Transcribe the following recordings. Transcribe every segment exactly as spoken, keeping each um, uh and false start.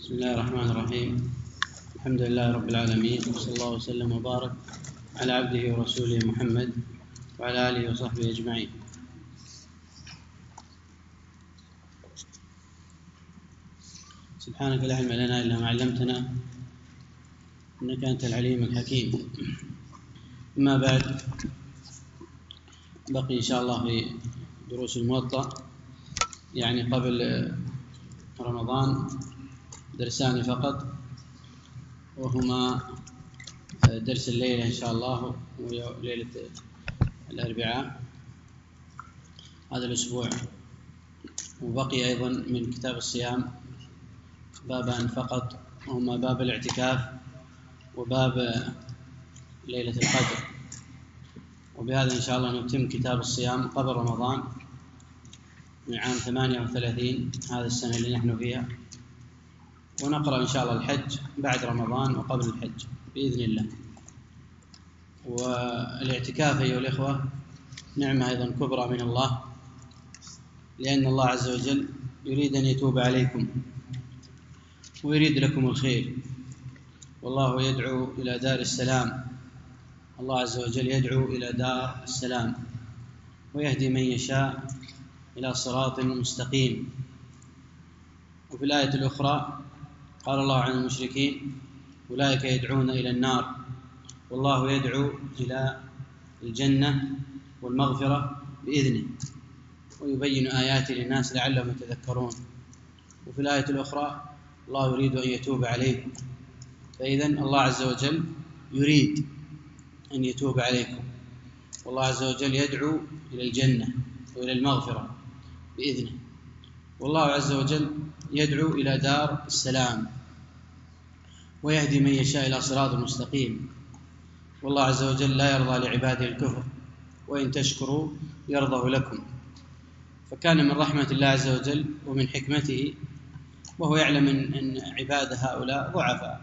بسم الله الرحمن الرحيم. الحمد لله رب العالمين، وصلى الله وسلم وبارك على عبده ورسوله محمد وعلى آله وصحبه أجمعين. سبحانك لا علم لنا إلا ما علمتنا إنك أنت العليم الحكيم. أما بعد، بقي إن شاء الله في دروس الموطأ يعني قبل رمضان درسان فقط، وهما درس الليلة إن شاء الله وليلة الأربعاء هذا الأسبوع، وبقي أيضا من كتاب الصيام بابان فقط، وهما باب الاعتكاف وباب ليلة القدر. وبهذا إن شاء الله نتم كتاب الصيام قبل رمضان من عام ثمانية وثلاثين هذا السنة اللي نحن فيها، ونقرأ إن شاء الله الحج بعد رمضان وقبل الحج بإذن الله. والاعتكاف أيها الإخوة نعمة أيضا كبرى من الله، لأن الله عز وجل يريد أن يتوب عليكم ويريد لكم الخير، والله يدعو إلى دار السلام. الله عز وجل يدعو إلى دار السلام ويهدي من يشاء إلى صراط مستقيم. وفي الآية الأخرى قال الله عن المشركين: أولئك يدعون إلى النار والله يدعو إلى الجنة والمغفرة بإذنه ويبين آياته للناس لعلهم يتذكرون. وفي الآية الأخرى: الله يريد أن يتوب عليكم. فإذن الله عز وجل يريد أن يتوب عليكم، والله عز وجل يدعو إلى الجنة وإلى المغفرة بإذنه، والله عز وجل يدعو إلى دار السلام ويهدي من يشاء إلى صراط مستقيم. والله عز وجل لا يرضى لعباده الكفر، وإن تشكروا يرضه لكم. فكان من رحمة الله عز وجل ومن حكمته، وهو يعلم أن عباد هؤلاء ضعفاء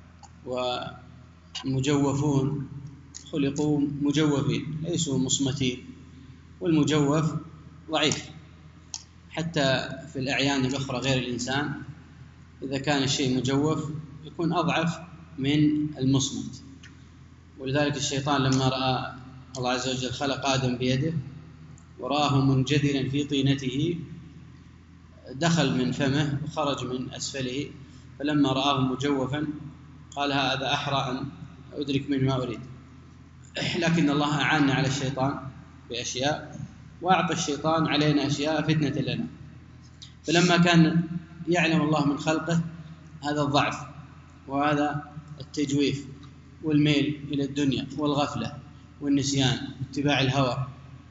ومجوفون، خلقوا مجوفين ليسوا مصمتين، والمجوف ضعيف حتى في الأعيان الأخرى غير الإنسان. إذا كان الشيء مجوف يكون أضعف من المصمت. ولذلك الشيطان لما رأى الله عز وجل خلق آدم بيده ورآه منجدلا في طينته دخل من فمه وخرج من أسفله، فلما رآه مجوفا قال: هذا أحرى أن أدرك من ما أريد. لكن الله أعاننا على الشيطان بأشياء، وأعطى الشيطان علينا أشياء فتنة لنا. فلما كان يعلم الله من خلقه هذا الضعف وهذا التجويف والميل إلى الدنيا والغفلة والنسيان واتباع الهوى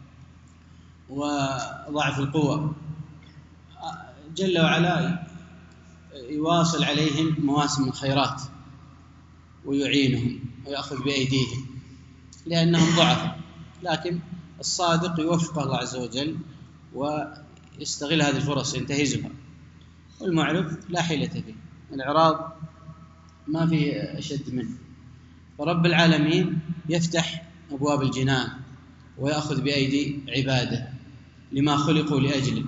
وضعف القوة، جل وعلا يواصل عليهم مواسم الخيرات ويعينهم ويأخذ بأيديهم لأنهم ضعفاء. لكن الصادق يوفقه الله عز وجل ويستغل هذه الفرص ينتهزها، والمعرض لا حيلة فيه، الإعراض ما فيه أشد منه. فرب العالمين يفتح أبواب الجنان ويأخذ بأيدي عباده لما خلقوا لأجله،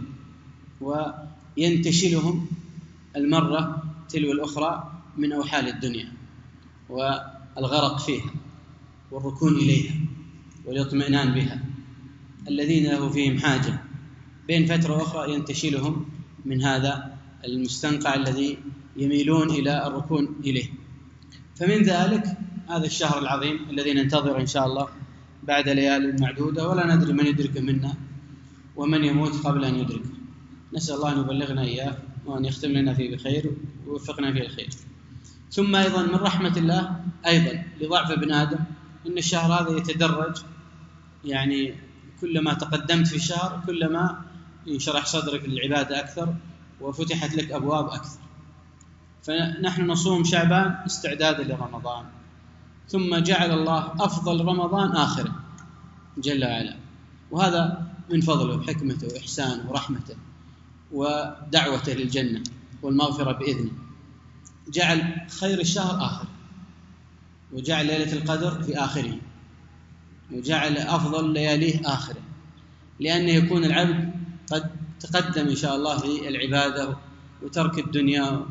وينتشلهم المرة تلو الأخرى من أوحال الدنيا والغرق فيها والركون إليها والاطمئنان بها. الذين له فيهم حاجة بين فترة أخرى ينتشلهم من هذا المستنقع الذي يميلون إلى الركون إليه. فمن ذلك هذا الشهر العظيم الذي ننتظر إن شاء الله بعد ليال معدودة، ولا ندري من يدرك منا ومن يموت قبل أن يدركه. نسأل الله أن يبلغنا إياه وأن يختم لنا فيه بخير ويوفقنا فيه الخير. ثم أيضا من رحمة الله أيضا لضعف ابن آدم إن الشهر هذا يتدرج، يعني كلما تقدمت في الشهر كلما ينشرح صدرك للعبادة أكثر وفتحت لك أبواب أكثر. فنحن نصوم شعبان استعدادا لرمضان، ثم جعل الله أفضل رمضان آخره جل وعلا، وهذا من فضله وحكمته وإحسانه ورحمته ودعوته للجنة والمغفرة بإذنه. جعل خير الشهر آخر، وجعل ليلة القدر في آخره، وجعل أفضل لياليه آخره، لأن يكون العبد قد تقدم إن شاء الله في العبادة وترك الدنيا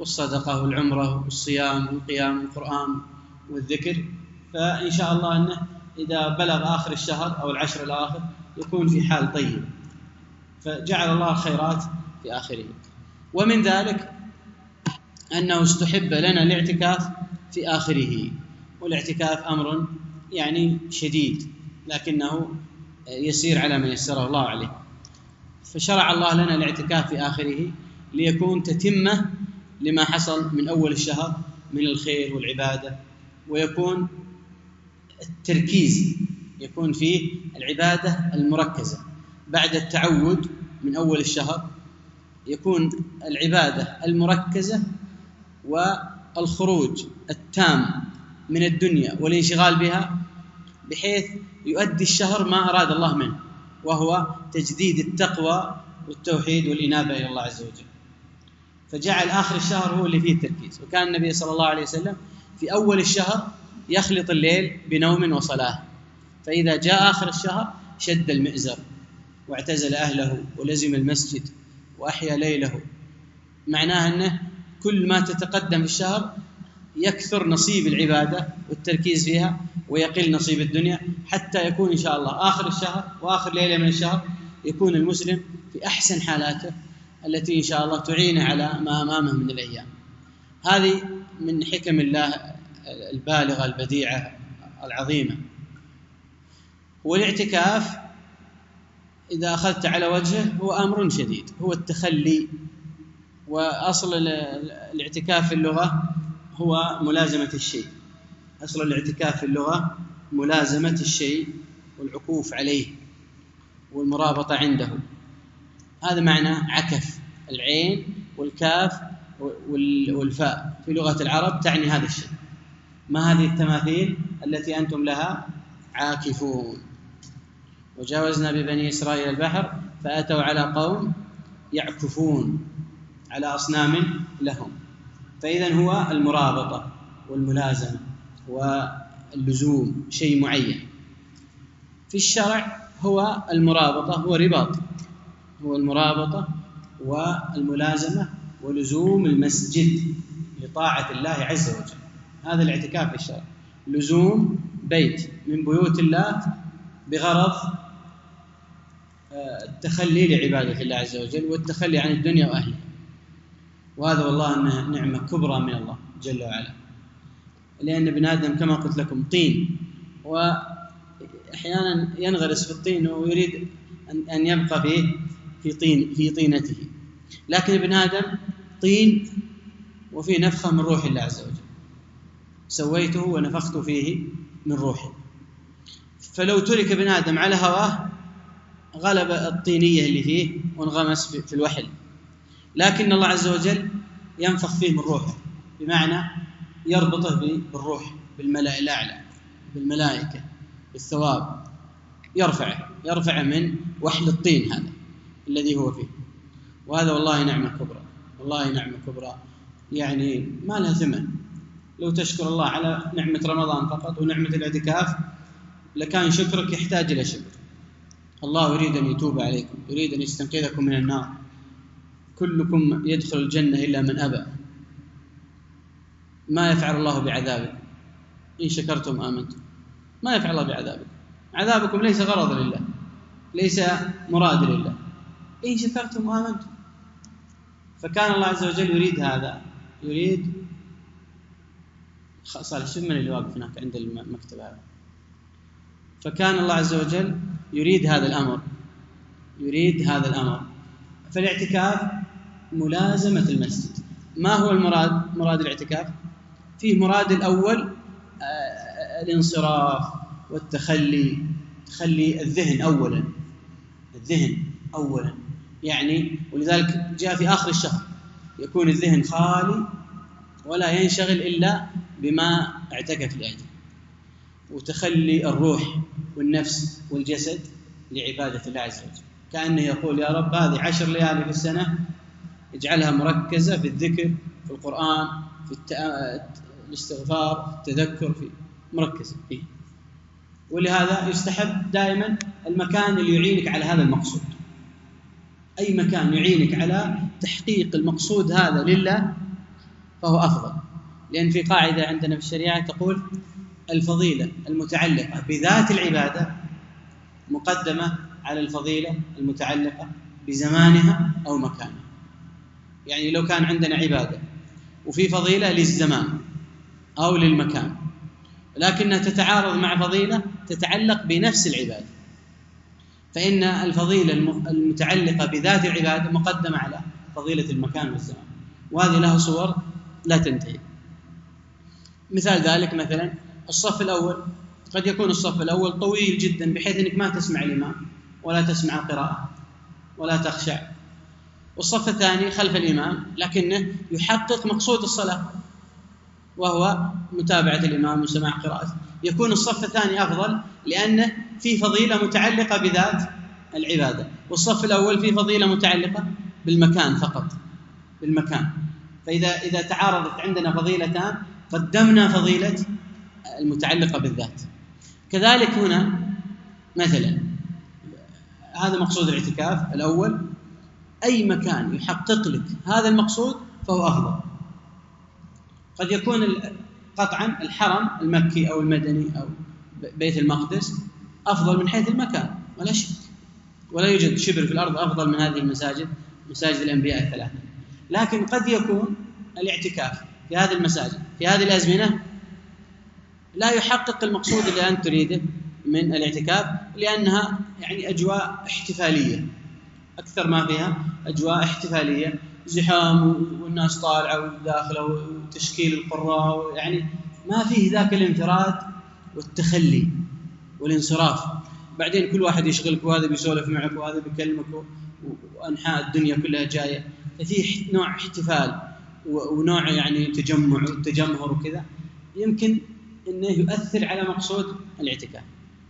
والصدقة والعمرة والصيام والقيام والقرآن والذكر، فإن شاء الله أنه إذا بلغ آخر الشهر أو العشر الآخر يكون في حال طيب، فجعل الله الخيرات في آخره. ومن ذلك أنه استحب لنا الاعتكاف في آخره، والاعتكاف أمر يعني شديد لكنه يسير على من يسره الله عليه، فشرع الله لنا الاعتكاف في آخره ليكون تتمة لما حصل من أول الشهر من الخير والعبادة، ويكون التركيز يكون فيه العبادة المركزة بعد التعود من أول الشهر، يكون العبادة المركزة والخروج التام من الدنيا والانشغال بها، بحيث يؤدي الشهر ما أراد الله منه، وهو تجديد التقوى والتوحيد والإنابة إلى الله عز وجل. فجعل آخر الشهر هو اللي فيه التركيز. وكان النبي صلى الله عليه وسلم في أول الشهر يخلط الليل بنوم وصلاة، فإذا جاء آخر الشهر شد المئزر واعتزل أهله ولزم المسجد وأحيا ليله. معناه أنه كل ما تتقدم في الشهر يكثر نصيب العبادة والتركيز فيها ويقل نصيب الدنيا، حتى يكون إن شاء الله آخر الشهر وآخر ليلة من الشهر يكون المسلم في أحسن حالاته التي إن شاء الله تعينه على ما أمامه من الأيام. هذه من حكم الله البالغة البديعة العظيمة. والاعتكاف إذا أخذت على وجهه هو أمر شديد، هو التخلي. وأصل الاعتكاف في اللغة هو ملازمة الشيء، أصل الاعتكاف في اللغة ملازمة الشيء والعكوف عليه والمرابطة عنده. هذا معنى عكف، العين والكاف والفاء في لغة العرب تعني هذا الشيء. ما هذه التماثيل التي أنتم لها عاكفون؟ وجاوزنا ببني إسرائيل البحر فأتوا على قوم يعكفون على أصنام لهم. فإذن هو المرابطة والملازمة واللزوم شيء معين. في الشرع هو المرابطة، هو رباط، هو المرابطة والملازمة ولزوم المسجد لطاعة الله عز وجل. هذا الاعتكاف في الشرع، لزوم بيت من بيوت الله بغرض التخلي لعبادة الله عز وجل والتخلي عن الدنيا وأهلها. وهذا والله أنها نعمة كبرى من الله جل وعلا، لأن ابن آدم كما قلت لكم طين، وأحيانا ينغرس في الطين ويريد أن يبقى فيه في طين في طينته، لكن ابن آدم طين وفي نفخة من روح الله عز وجل، سويته ونفخت فيه من روحي. فلو ترك ابن آدم على هواه غلب الطينية اللي فيه وانغمس في الوحل، لكن الله عز وجل ينفخ فيه من روحه، بمعنى يربطه بالروح، بالملأ الأعلى، بالملائكة، بالثواب، يرفعه يرفعه من وحل الطين هذا الذي هو فيه. وهذا والله نعمة كبرى، والله نعمة كبرى يعني ما لها ثمن. لو تشكر الله على نعمة رمضان فقط ونعمة الاعتكاف لكان شكرك يحتاج إلى شكر. الله يريد أن يتوب عليكم، يريد أن يستنقذكم من النار. كلكم يدخل الجنة إلا من أبى. ما يفعل الله بعذابكم إن شكرتم آمنتم. ما يفعل الله بعذابكم، عذابكم ليس غرض لله، ليس مراد لله، إن شكرتم آمنتم. فكان الله عز وجل يريد هذا، يريد صالح شوف من اللي واقف هناك عند المكتب هذا. فكان الله عز وجل يريد هذا الأمر، يريد هذا الأمر. فالاعتكاف ملازمة المسجد. ما هو المراد؟ مراد الاعتكاف فيه مراد الأول الانصراف والتخلي، تخلي الذهن أولا، الذهن أولا يعني. ولذلك جاء في آخر الشهر يكون الذهن خالي ولا ينشغل إلا بما اعتكف لأجله، وتخلي الروح والنفس والجسد لعبادة الله عز وجل، كأنه يقول يا رب هذه عشر ليالي في السنة اجعلها مركزة في الذكر، في القرآن، في الاستغفار، في التذكر، في مركزة فيه. ولهذا يستحب دائما المكان اللي يعينك على هذا المقصود. أي مكان يعينك على تحقيق المقصود هذا لله فهو أفضل، لأن في قاعدة عندنا في الشريعة تقول الفضيلة المتعلقة بذات العبادة مقدمة على الفضيلة المتعلقة بزمانها أو مكانها. يعني لو كان عندنا عبادة وفي فضيلة للزمان أو للمكان، لكنها تتعارض مع فضيلة تتعلق بنفس العبادة، فإن الفضيلة المتعلقة بذات العبادة مقدمة على فضيلة المكان والزمان، وهذه لها صور لا تنتهي. مثال ذلك مثلا الصف الأول، قد يكون الصف الأول طويل جدا بحيث أنك ما تسمع الإمام ولا تسمع القراءة ولا تخشع، والصف الثاني خلف الإمام لكنه يحقق مقصود الصلاة وهو متابعة الإمام وسماع قراءته، يكون الصف الثاني أفضل لأنه في فضيلة متعلقة بذات العبادة، والصف الأول في فضيلة متعلقة بالمكان فقط، بالمكان. فإذا إذا تعارضت عندنا فضيلتان قدمنا فضيلة المتعلقة بالذات. كذلك هنا مثلا هذا مقصود الاعتكاف الأول، أي مكان يحقق لك هذا المقصود فهو أفضل. قد يكون قطعا الحرم المكي أو المدني أو بيت المقدس أفضل من حيث المكان ولا شك، ولا يوجد شبر في الأرض أفضل من هذه المساجد، مساجد الأنبياء الثلاثة. لكن قد يكون الاعتكاف في هذه المساجد في هذه الأزمنة لا يحقق المقصود اللي أنت تريده من الاعتكاف، لأنها يعني أجواء احتفالية، أكثر ما فيها أجواء احتفالية، زحام والناس طالعة وداخلة وتشكيل القراء، يعني ما فيه ذاك الانفراد والتخلي والانصراف. بعدين كل واحد يشغلك، وهذا بيسولف معك وهذا بيكلمك، وأنحاء الدنيا كلها جاية، ففيه نوع احتفال ونوع يعني تجمع وتجمهر وكذا، يمكن أنه يؤثر على مقصود الاعتكاف.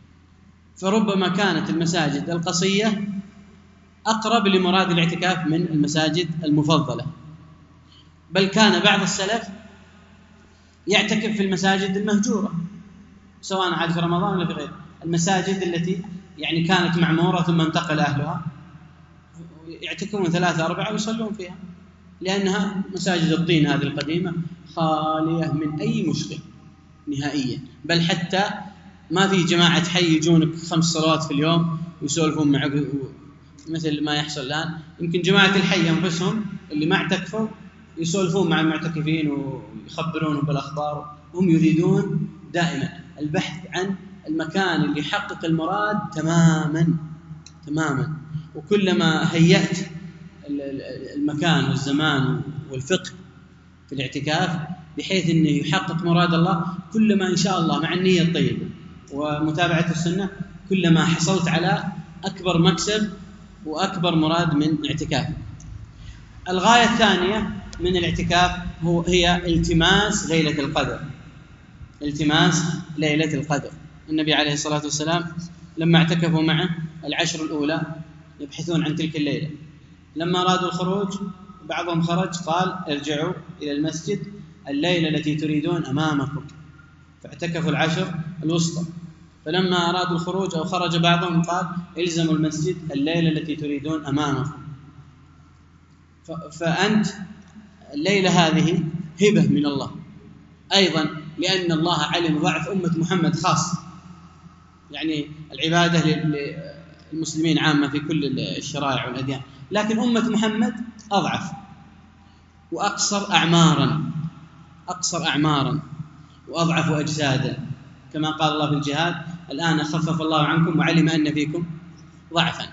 فربما كانت المساجد القصية أقرب لمراد الاعتكاف من المساجد المفضلة، بل كان بعض السلف يعتكف في المساجد المهجورة سواء عاد في رمضان ولا في غيره، المساجد التي يعني كانت معمورة ثم انتقل أهلها يعتكفون ثلاثة أربعة ويصلون فيها، لأنها مساجد الطين هذه القديمة خالية من أي مشكل نهائيا، بل حتى ما في جماعة حي يجونك خمس صلوات في اليوم ويسولفون معك مثل ما يحصل الآن. يمكن جماعة الحي أنفسهم اللي ما اعتكفوا يسولفون مع المعتكفين ويخبرونهم بالأخبار، هم يريدون دائما البحث عن المكان اللي يحقق المراد تماما تماما. وكلما هيأت المكان والزمان والفقه في الاعتكاف بحيث أنه يحقق مراد الله، كلما إن شاء الله مع النية الطيبة ومتابعة السنة كلما حصلت على أكبر مكسب وأكبر مراد من اعتكاف. الغاية الثانية من الاعتكاف هو هي التماس ليلة القدر، التماس ليلة القدر. النبي عليه الصلاة والسلام لما اعتكفوا معه العشر الأولى يبحثون عن تلك الليلة، لما أرادوا الخروج بعضهم خرج قال ارجعوا إلى المسجد، الليلة التي تريدون أمامكم، فاعتكفوا العشر الوسطى. فلما أرادوا الخروج أو خرج بعضهم قال الزموا المسجد، الليلة التي تريدون أمامكم. فأنت الليلة هذه هبة من الله أيضا، لأن الله علم ضعف أمة محمد خاص، يعني العبادة للمسلمين عامة في كل الشرائع والأديان، لكن أمة محمد أضعف وأقصر أعماراً أقصر أعماراً وأضعف أجساداً، كما قال الله في الجهاد الآن خفف الله عنكم وعلم أن فيكم ضعفاً.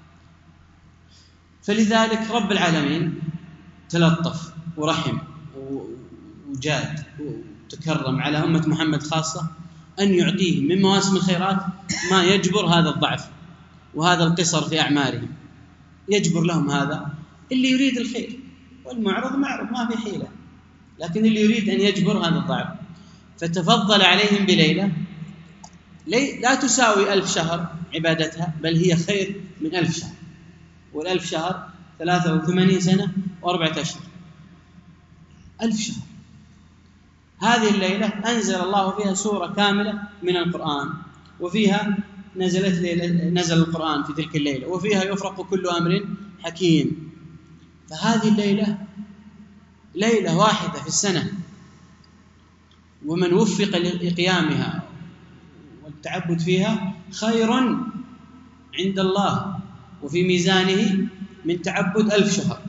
فلذلك رب العالمين تلطف ورحم وجاد وتكرم على أمة محمد خاصة أن يعطيه من مواسم الخيرات ما يجبر هذا الضعف وهذا القصر في أعمارهم، يجبر لهم هذا. اللي يريد الخير والمعرض معرض ما في حيلة، لكن اللي يريد أن يجبر هذا الضعف فتفضل عليهم بليلة لا تساوي ألف شهر عبادتها، بل هي خير من ألف شهر، والألف شهر ثلاثة وثمانين سنة وأربعة أشهر، ألف شهر. هذه الليلة أنزل الله فيها سورة كاملة من القرآن، وفيها نزلت ليلة نزل القرآن في تلك الليلة، وفيها يفرق كل أمر حكيم. فهذه الليلة ليلة واحدة في السنة ومن وفق لقيامها والتعبد فيها خير عند الله وفي ميزانه من تعبد ألف شهر.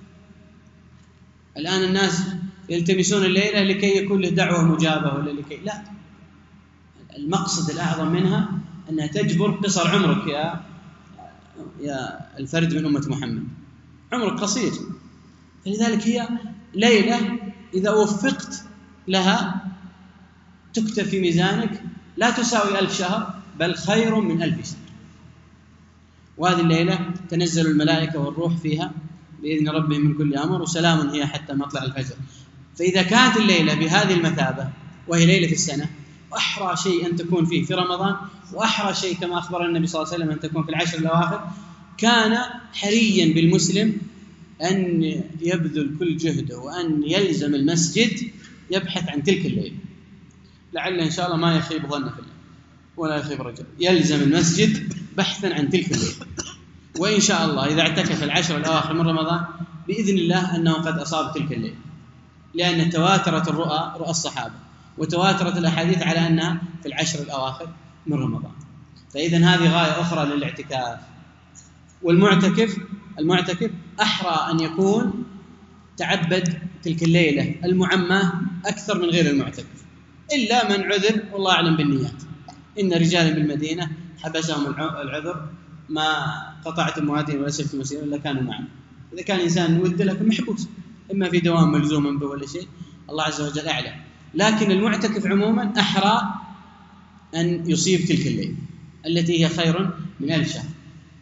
الآن الناس يلتمسون الليلة لكي يكون له دعوة مجابة ولا لكي لا، المقصد الأعظم منها أنها تجبر قصر عمرك يا يا الفرد من أمة محمد، عمرك قصير، فلذلك هي ليلة إذا وفقت لها تكتب في ميزانك لا تساوي ألف شهر بل خير من ألف شهر. وهذه الليلة تنزل الملائكة والروح فيها بإذن ربهم من كل أمر وسلام هي حتى مطلع الفجر. فإذا كانت الليلة بهذه المثابة وهي ليلة في السنة، وأحرى شيء أن تكون فيه في رمضان، وأحرى شيء كما أخبر النبي صلى الله عليه وسلم أن تكون في العشر الأواخر، كان حريا بالمسلم أن يبذل كل جهده وأن يلزم المسجد يبحث عن تلك الليلة، لعل إن شاء الله ما يخيب ظنه في الله ولا يخيب رجل، يلزم المسجد بحثا عن تلك الليلة. وإن شاء الله إذا اعتكف العشر الأواخر من رمضان بإذن الله أنه قد أصاب تلك الليلة، لأن تواترت الرؤى رؤى الصحابة وتواترت الأحاديث على أنها في العشر الأواخر من رمضان. فإذا هذه غاية أخرى للاعتكاف. والمعتكف المعتكف أحرى أن يكون تعبد تلك الليلة المعمى أكثر من غير المعتكف، إلا من عذر والله أعلم بالنيات. إن رجال بالمدينة حبسهم العذر ما قطعتم واديا ولا سلكتم مسيرا إلا كانوا معنا. إذا كان إنسان ود لكن محبوس إما في دوام ملزوم به ولا شيء، الله عز وجل أعلم. لكن المعتكف عموما أحرى أن يصيب تلك الليلة التي هي خير من ألف شهر.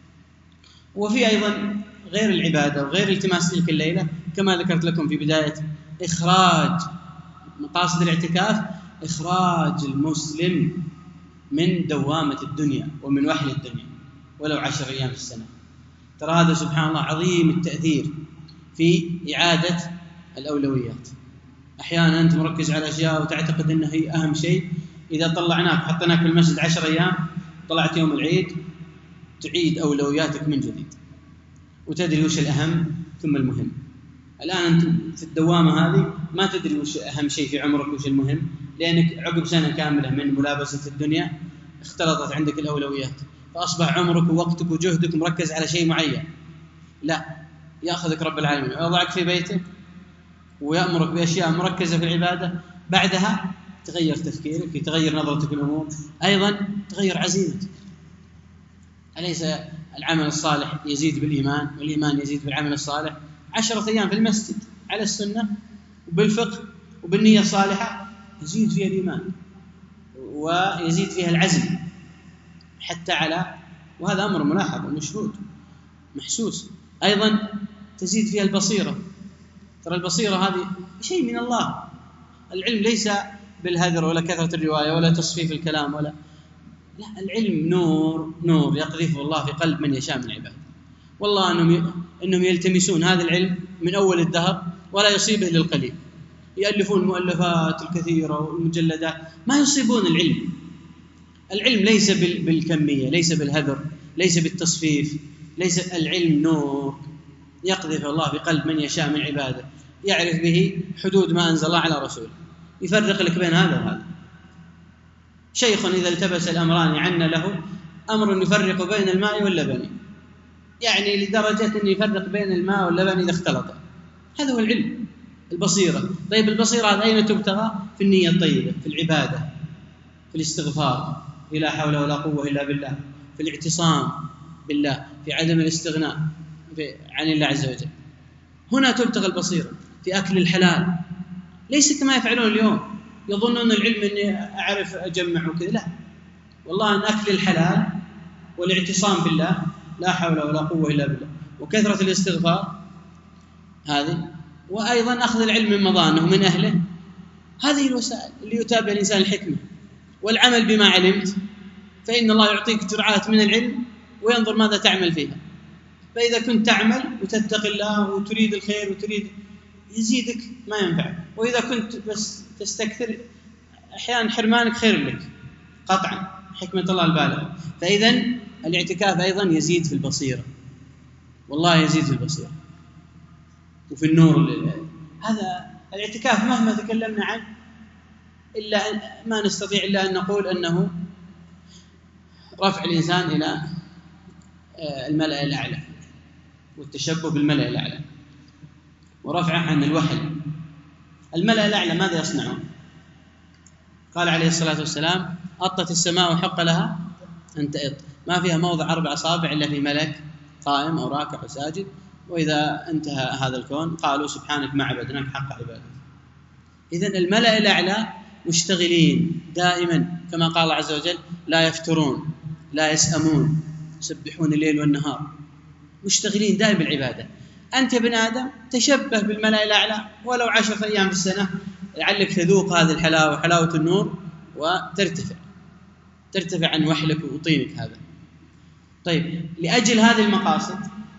وفي أيضا غير العبادة وغير التماس تلك الليلة كما ذكرت لكم في بداية إخراج مقاصد الاعتكاف، إخراج المسلم من دوامة الدنيا ومن وحل الدنيا ولو عشر أيام في السنة. ترى هذا سبحان الله عظيم التأثير في إعادة الأولويات. أحيانا أنت مركز على أشياء وتعتقد أنها هي أهم شيء، إذا طلعناك حطيناك في المسجد عشر أيام طلعت يوم العيد تعيد أولوياتك من جديد وتدري وش الأهم ثم المهم. الآن أنت في الدوامة هذه ما تدري وش أهم شيء في عمرك وش المهم، لأنك عقب سنة كاملة من ملابسة الدنيا اختلطت عندك الأولويات، فأصبح عمرك ووقتك وجهدك مركز على شيء معين. لا، يأخذك رب العالمين ويضعك في بيتك ويأمرك بأشياء مركزة في العبادة، بعدها تغير تفكيرك، يتغير نظرتك للأمور، أيضا تغير عزيمتك. أليس العمل الصالح يزيد بالإيمان والإيمان يزيد بالعمل الصالح؟ عشرة أيام في المسجد على السنة وبالفقه وبالنية الصالحة يزيد فيها الإيمان ويزيد فيها العزم حتى على، وهذا أمر ملاحظ ومشهود محسوس. أيضا تزيد فيها البصيرة. ترى البصيرة هذه شيء من الله. العلم ليس بالهذر ولا كثرة الرواية ولا تصفيف الكلام ولا لا، العلم نور نور يقذفه الله في قلب من يشاء من عباده. والله أنهم أنهم يلتمسون هذا العلم من أول الدهر ولا يصيبه للقليل، يألفون المؤلفات الكثيرة والمجلدات ما يصيبون العلم. العلم ليس بالكمية، ليس بالهذر، ليس بالتصفيف، ليس العلم نور يقذف الله في قلب من يشاء من عباده، يعرف به حدود ما أنزل الله على رسوله، يفرق لك بين هذا وهذا. شيخ إذا التبس الأمران عنا له أمر يفرق بين الماء واللبن، يعني لدرجة أن يفرق بين الماء واللبن إذا اختلطا. هذا هو العلم، البصيرة. طيب البصيرة أين تبتغى؟ في النية الطيبة، في العبادة، في الاستغفار، لا حول ولا قوة إلا بالله، في الاعتصام بالله، في عدم الاستغناء عن الله عز وجل. هنا تبتغى البصيرة، في أكل الحلال، ليس كما يفعلون اليوم يظنون العلم أني أعرف أجمع وكذا. لا، والله أن أكل الحلال والاعتصام بالله، لا حول ولا قوة إلا بالله، وكثرة الاستغفار هذه، وأيضا أخذ العلم من مظانه ومن أهله، هذه الوسائل اللي يتابع الإنسان الحكمة والعمل بما علمت، فإن الله يعطيك جرعات من العلم وينظر ماذا تعمل فيها. فإذا كنت تعمل وتتقي الله وتريد الخير وتريد يزيدك ما ينفع، وإذا كنت بس تستكثر أحيانا حرمانك خير لك قطعا، حكمة الله البالغة. فإذا الاعتكاف أيضا يزيد في البصيرة، والله يزيد في البصيرة وفي النور هذا الاعتكاف مهما تكلمنا عنه إلا أن ما نستطيع إلا أن نقول أنه رفع الإنسان إلى الملأ الأعلى والتشبه بالملأ الأعلى ورفعه عن الوحل. الملأ الأعلى ماذا يصنعون؟ قال عليه الصلاة والسلام: أطت السماء وحق لها أن تئط، ما فيها موضع أربع أصابع إلا في ملك قائم أو راكع وساجد، وإذا انتهى هذا الكون قالوا: سبحانك ما عبدناك حق عبادتك. إذن الملأ الأعلى مشتغلين دائما كما قال الله عز وجل: لا يفترون لا يسأمون يسبحون الليل والنهار، مشتغلين دائما بالعبادة. أنت يا ابن آدم تشبه بالملأ الأعلى ولو عشرة أيام في السنة، لعلك تذوق هذه الحلاوة، حلاوة النور، وترتفع ترتفع عن وحلك وطينك هذا. طيب، لأجل هذه المقاصد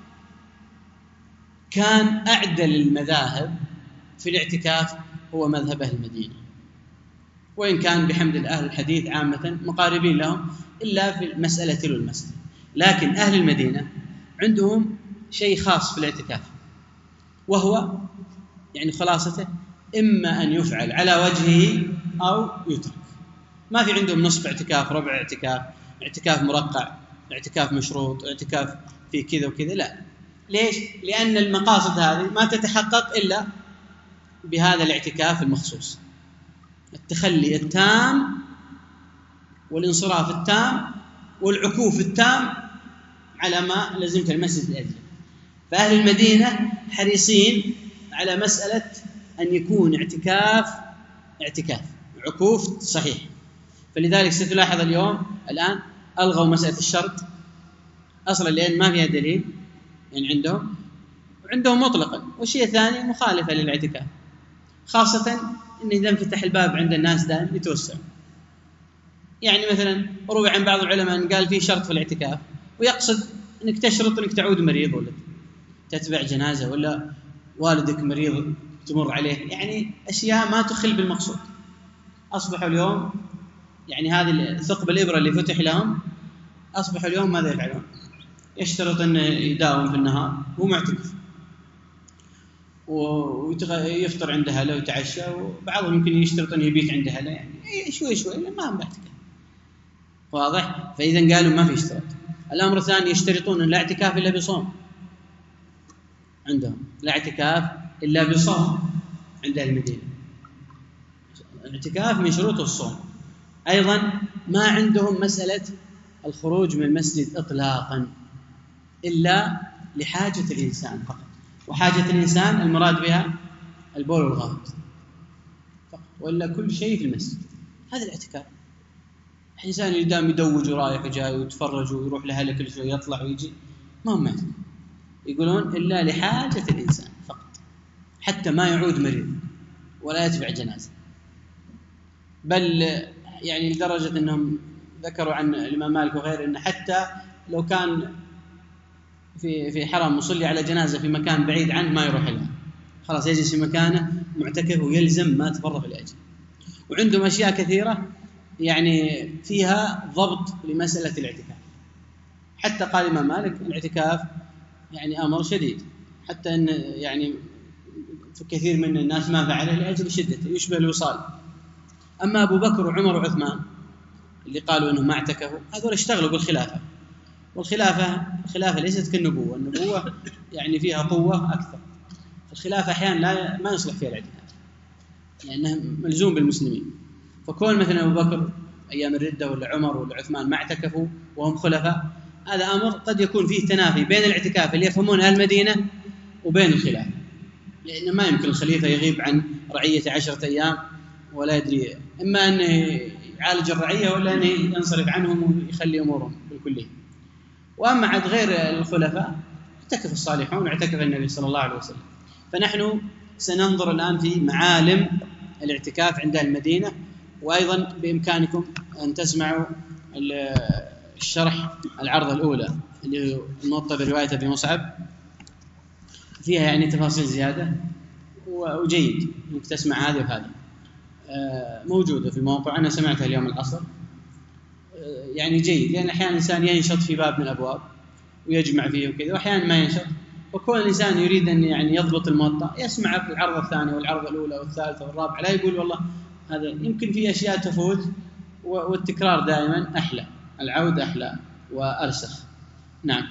كان أعدل المذاهب في الاعتكاف هو مذهب أهل المدينة، وإن كان بحمد أهل الحديث عامة مقاربين لهم إلا في المسألة تلو المسألة، لكن أهل المدينة عندهم شيء خاص في الاعتكاف، وهو يعني خلاصته إما أن يفعل على وجهه أو يترك. ما في عندهم نصف اعتكاف، ربع اعتكاف، اعتكاف مرقع، اعتكاف مشروط، اعتكاف في كذا وكذا، لا. ليش؟ لأن المقاصد هذه ما تتحقق إلا بهذا الاعتكاف المخصوص، التخلي التام والانصراف التام والعكوف التام على ما لزمت المسجد لأجله. فأهل المدينة حريصين على مسألة أن يكون اعتكاف اعتكاف عكوف صحيح. فلذلك ستلاحظ اليوم الآن ألغوا مسألة الشرط أصلا، لأن ما فيها دليل يعني عندهم، وعندهم مطلقا. والشيء الثاني مخالفة للاعتكاف، خاصة أن إذا انفتح الباب عند الناس دائما يتوسع. يعني مثلا روي عن بعض العلماء أن قال في شرط في الاعتكاف، ويقصد أنك تشرط أنك تعود مريض، ولا تتبع جنازة، ولا والدك مريض تمر عليه، يعني أشياء ما تخل بالمقصود. أصبحوا اليوم يعني هذه الثقب الإبرة اللي فتح لهم، أصبحوا اليوم ماذا يفعلون؟ يشترط أن يداوم في النهار وهو معتكف، ويفطر عند أهله ويتعشى، وبعضهم يمكن يشترط أن يبيت عند أهله، يعني شوي شوي ما هم بعتكف. واضح؟ فإذا قالوا ما في اشتراط. الأمر الثاني يشترطون أن لا اعتكاف إلا بصوم، عندهم لا اعتكاف إلا بصوم عند أهل المدينة، الاعتكاف من شروط الصوم. أيضا ما عندهم مسألة الخروج من المسجد إطلاقا إلا لحاجة الإنسان فقط، وحاجة الإنسان المراد بها البول والغائط فقط، وإلا كل شيء في المسجد. هذا الاعتكاف. الإنسان اللي دام يدوج ورايح وجاي ويتفرج ويروح لأهله كل شوي يطلع ويجي، ما هم معتكف. يقولون إلا لحاجة الإنسان فقط، حتى ما يعود مريض ولا يتبع جنازة. بل يعني لدرجة أنهم ذكروا عن الإمام مالك وغيره أن حتى لو كان في في حرم مصلي على جنازة في مكان بعيد عنه ما يروح لها، خلاص يجلس في مكانه معتكف ويلزم ما تفرغ لأجل. وعندهم أشياء كثيرة يعني فيها ضبط لمسألة الاعتكاف. حتى قال الإمام مالك الاعتكاف يعني أمر شديد، حتى أن يعني في كثير من الناس ما فعله لأجل شدته، يشبه الوصال. أما أبو بكر وعمر وعثمان اللي قالوا أنهم ما اعتكفوا، هذول اشتغلوا بالخلافة، والخلافة الخلافة ليست كالنبوة، النبوة يعني فيها قوة أكثر. الخلافة أحيانا لا ما يصلح فيها الاعتكاف لأنها ملزوم بالمسلمين. فكون مثلا أبو بكر أيام الردة ولا عمر ولا عثمان ما اعتكفوا وهم خلفاء، هذا أمر قد يكون فيه تنافي بين الاعتكاف اللي يفهمون أهل المدينة وبين الخلافة، لأن ما يمكن الخليفة يغيب عن رعية عشرة أيام ولا يدري، إما أن يعالج الرعية ولا أن ينصرف عنهم ويخلي أمورهم بالكلية. وأما عند غير الخلفاء اعتكف الصالحون واعتكف النبي صلى الله عليه وسلم. فنحن سننظر الآن في معالم الاعتكاف عند المدينة. وأيضا بإمكانكم أن تسمعوا الشرح العرضة الأولى اللي الموطأ برواية أبي مصعب، فيها يعني تفاصيل زيادة، وجيد أنك تسمع هذه وهذه، موجودة في الموقع، أنا سمعتها اليوم العصر، يعني جيد، لأن أحيانا الإنسان ينشط في باب من الأبواب ويجمع فيه وكذا، وأحيانا ما ينشط وكون الإنسان يريد أن يعني يضبط الموطأ يسمع في العرض الثاني والعرض الأولى والثالثة والرابعة، لا يقول والله هذا يمكن في أشياء تفوت، والتكرار دائما أحلى، العود أحلى وأرسخ. نعم.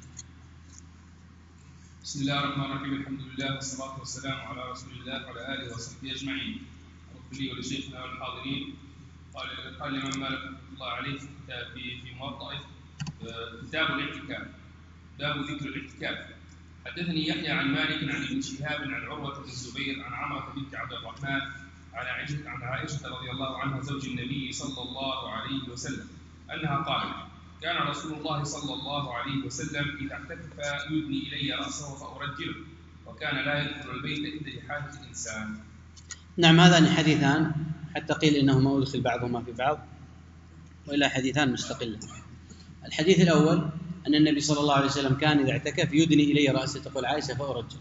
بسم الله الرحمن الرحيم، الحمد لله والصلاة والسلام على رسول الله وعلى آله وصحبه أجمعين. أغفر لي ولشيخنا والحاضرين. قال قال الإمام مالك رحمه الله عليه في في موطئه كتاب الاعتكاف، باب ذكر الاعتكاف. حدثني يحيى عن مالك عن ابن شهاب عن عروة بن الزبير عن عمرة بنت عبد الرحمن عن عائشة عن عائشة رضي الله عنها زوج النبي صلى الله عليه وسلم أنها قالت: كان رسول الله صلى الله عليه وسلم إذا اعتكف يدني إلي رأسه فأرجله، وكان لا يدخل البيت إلا لحاجة الإنسان. نعم، هذان حديثان حتى قيل إنهما أدخل بعضهما في بعض، وإلا حديثان مستقلة. الحديث الأول أن النبي صلى الله عليه وسلم كان إذا اعتكف يدني إلي رأسه، تقول عائشة، فأرجل.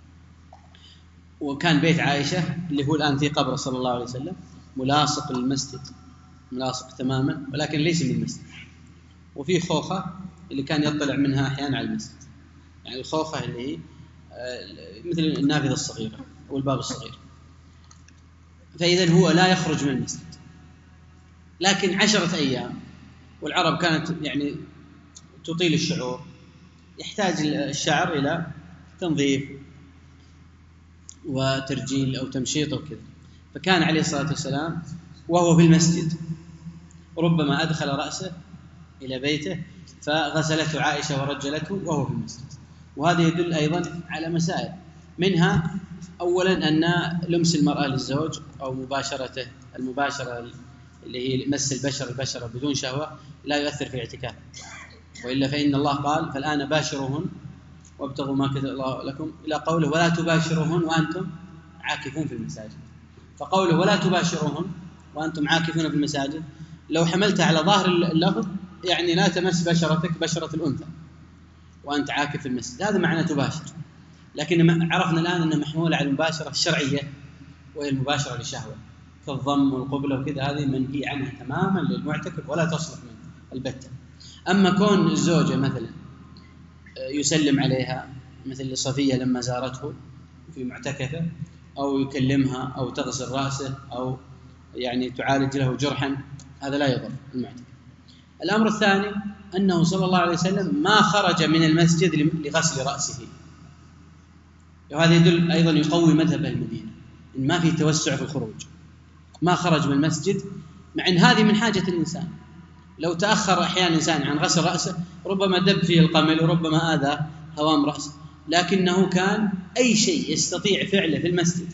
وكان بيت عائشة اللي هو الآن في قبر صلى الله عليه وسلم ملاصق للمسجد، ملاصق تماما، ولكن ليس من المسجد. وفي خوخة اللي كان يطلع منها أحيانا على المسجد، يعني الخوخة اللي هي مثل النافذة الصغيرة والباب الصغير. فإذا هو لا يخرج من المسجد، لكن عشرة أيام، والعرب كانت يعني تطيل الشعور، يحتاج الشعر إلى تنظيف وترجيل أو تمشيط أو كذا. فكان عليه الصلاة والسلام وهو في المسجد ربما أدخل رأسه إلى بيته فغسلته عائشة ورجلته وهو في المسجد. وهذا يدل أيضا على مسائل، منها أولا أن لمس المرأة للزوج أو مباشرته، المباشرة اللي هي مس البشر البشرة بدون شهوة لا يؤثر في الاعتكاف، وإلا فإن الله قال: فالآن باشروهن وابتغوا ما كتب الله لكم، إلى قوله: ولا تباشروهن وأنتم عاكفون في المساجد. فقوله ولا تباشروهن وأنتم عاكفون في المساجد لو حملتها على ظاهر اللفظ يعني لا تمس بشرتك بشرة الأنثى وأنت عاكف في المسجد، هذا معنى تباشر. لكن عرفنا الآن أنها محمولة على المباشرة الشرعية، وهي المباشرة للشهوة كالضم والقبلة وكذا، هذه منهي عنها تماما للمعتكف ولا تصلح منه البتة. أما كون الزوجة مثلا يسلم عليها مثل صفية لما زارته في معتكفه، أو يكلمها أو تغسل رأسه أو يعني تعالج له جرحا، هذا لا يضر المعتكف. الأمر الثاني أنه صلى الله عليه وسلم ما خرج من المسجد لغسل رأسه، وهذا يدل أيضا يقوي مذهب المدينة إن ما في توسع في الخروج، ما خرج من المسجد، مع أن هذه من حاجة الإنسان. لو تأخر أحيانا الإنسان عن غسل رأسه ربما دب فيه القمل وربما آذى هوام رأسه، لكنه كان أي شيء يستطيع فعله في المسجد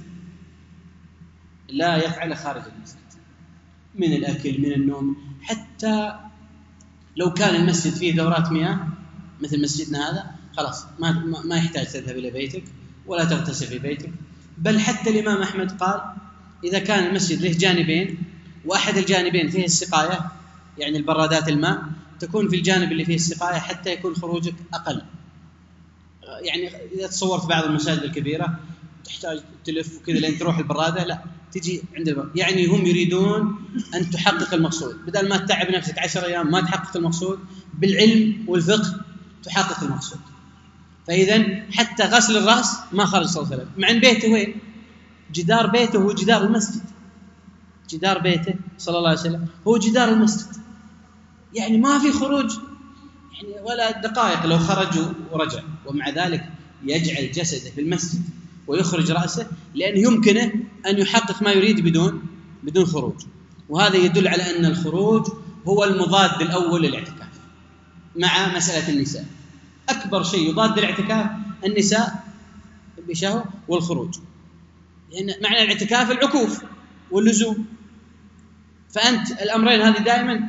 لا يفعله خارج المسجد، من الأكل من النوم. حتى لو كان المسجد فيه دورات مياه مثل مسجدنا هذا، خلاص ما ما يحتاج تذهب إلى بيتك ولا تغتسل في بيتك. بل حتى الإمام أحمد قال: إذا كان المسجد له جانبين وأحد الجانبين فيه السقاية، يعني البرادات الماء، تكون في الجانب اللي فيه السقاية حتى يكون خروجك أقل. يعني إذا تصورت بعض المساجد الكبيرة تحتاج تلف وكذا لين تروح البرادة، لا، تجي عند البرادة. يعني هم يريدون أن تحقق المقصود، بدل ما تتعب نفسك عشر أيام ما تحقق المقصود، بالعلم والفقه تحقق المقصود. فإذا حتى غسل الرأس ما خرج صلى الله عليه وسلم، مع أن بيته وين؟ جدار بيته هو جدار المسجد، جدار بيته صلى الله عليه وسلم هو جدار المسجد، يعني ما في خروج يعني ولا دقائق لو خرجوا ورجع. ومع ذلك يجعل جسده في المسجد ويخرج رأسه، لأنه يمكنه أن يحقق ما يريد بدون بدون خروج. وهذا يدل على أن الخروج هو المضاد الأول للاعتكاف، مع مسألة النساء. أكبر شيء يضاد الاعتكاف النساء بشهوة والخروج، لأن يعني معنى الاعتكاف العكوف واللزوم، فأنت الأمرين هذه دائما.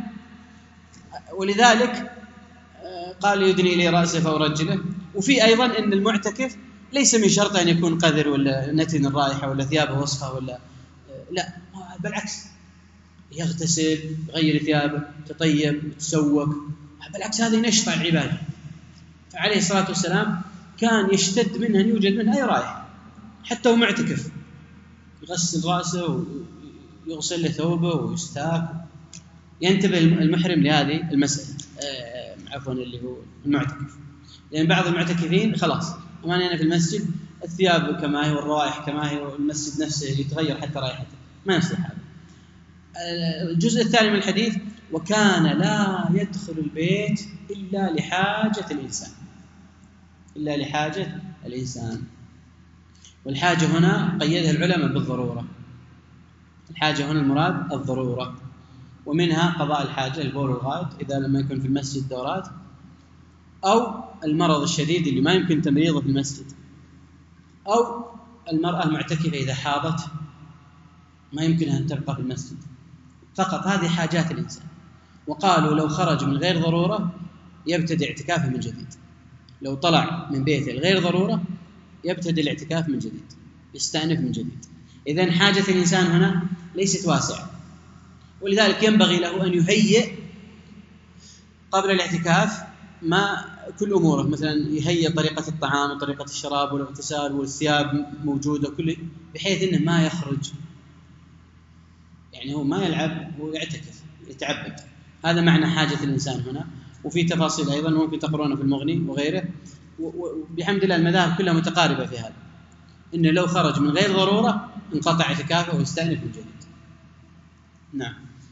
ولذلك قال: يدني إلي رأسه فأرجله. وفي أيضا أن المعتكف ليس من شرط أن يكون قذر ولا نتن الرائحة ولا ثيابه وسخة ولا لا، بالعكس، يغتسل، يغير ثيابه، تطيب، يتسوق، بالعكس هذا ينشط العبادة. فعليه الصلاة والسلام كان يشتد منها أن يوجد منها أي رائحة، حتى هو معتكف يغسل رأسه ويغسل له ثوبه ويستاك. ينتبه المحرم لهذه المسألة، عفوا اللي هو المعتكف، لأن بعض المعتكفين خلاص أماني أنا في المسجد الثياب كما هي والروائح كما هي والمسجد نفسه يتغير حتى رائحته، ما يصلح هذا. الجزء الثاني من الحديث: وكان لا يدخل البيت إلا لحاجة الإنسان، إلا لحاجة الإنسان. والحاجة هنا قيدها العلماء بالضرورة، الحاجة هنا المراد الضرورة، ومنها قضاء الحاجة البول والغائط إذا لم يكن في المسجد دورات، أو المرض الشديد اللي ما يمكن تمريضه في المسجد، أو المرأة المعتكفة إذا حاضت ما يمكنها أن تبقى في المسجد. فقط هذه حاجات الإنسان. وقالوا لو خرج من غير ضرورة يبتدئ اعتكافه من جديد، لو طلع من بيته الغير ضرورة يبتدئ الاعتكاف من جديد، يستأنف من جديد. إذن حاجة الإنسان هنا ليست واسعة، ولذلك ينبغي له أن يهيئ قبل الاعتكاف ما كل أموره، مثلا يهيئ طريقة الطعام وطريقة الشراب والاغتسال والثياب موجودة كله، بحيث أنه ما يخرج، يعني هو ما يلعب، هو يعتكف يتعبد. هذا معنى حاجة الإنسان هنا. وفي تفاصيل أيضا ممكن تقرونه في المغني وغيره، وبحمد الله المذاهب كلها متقاربة في هذا، إنه لو خرج من غير ضرورة انقطع اعتكافه ويستأنف من جديد. نعم.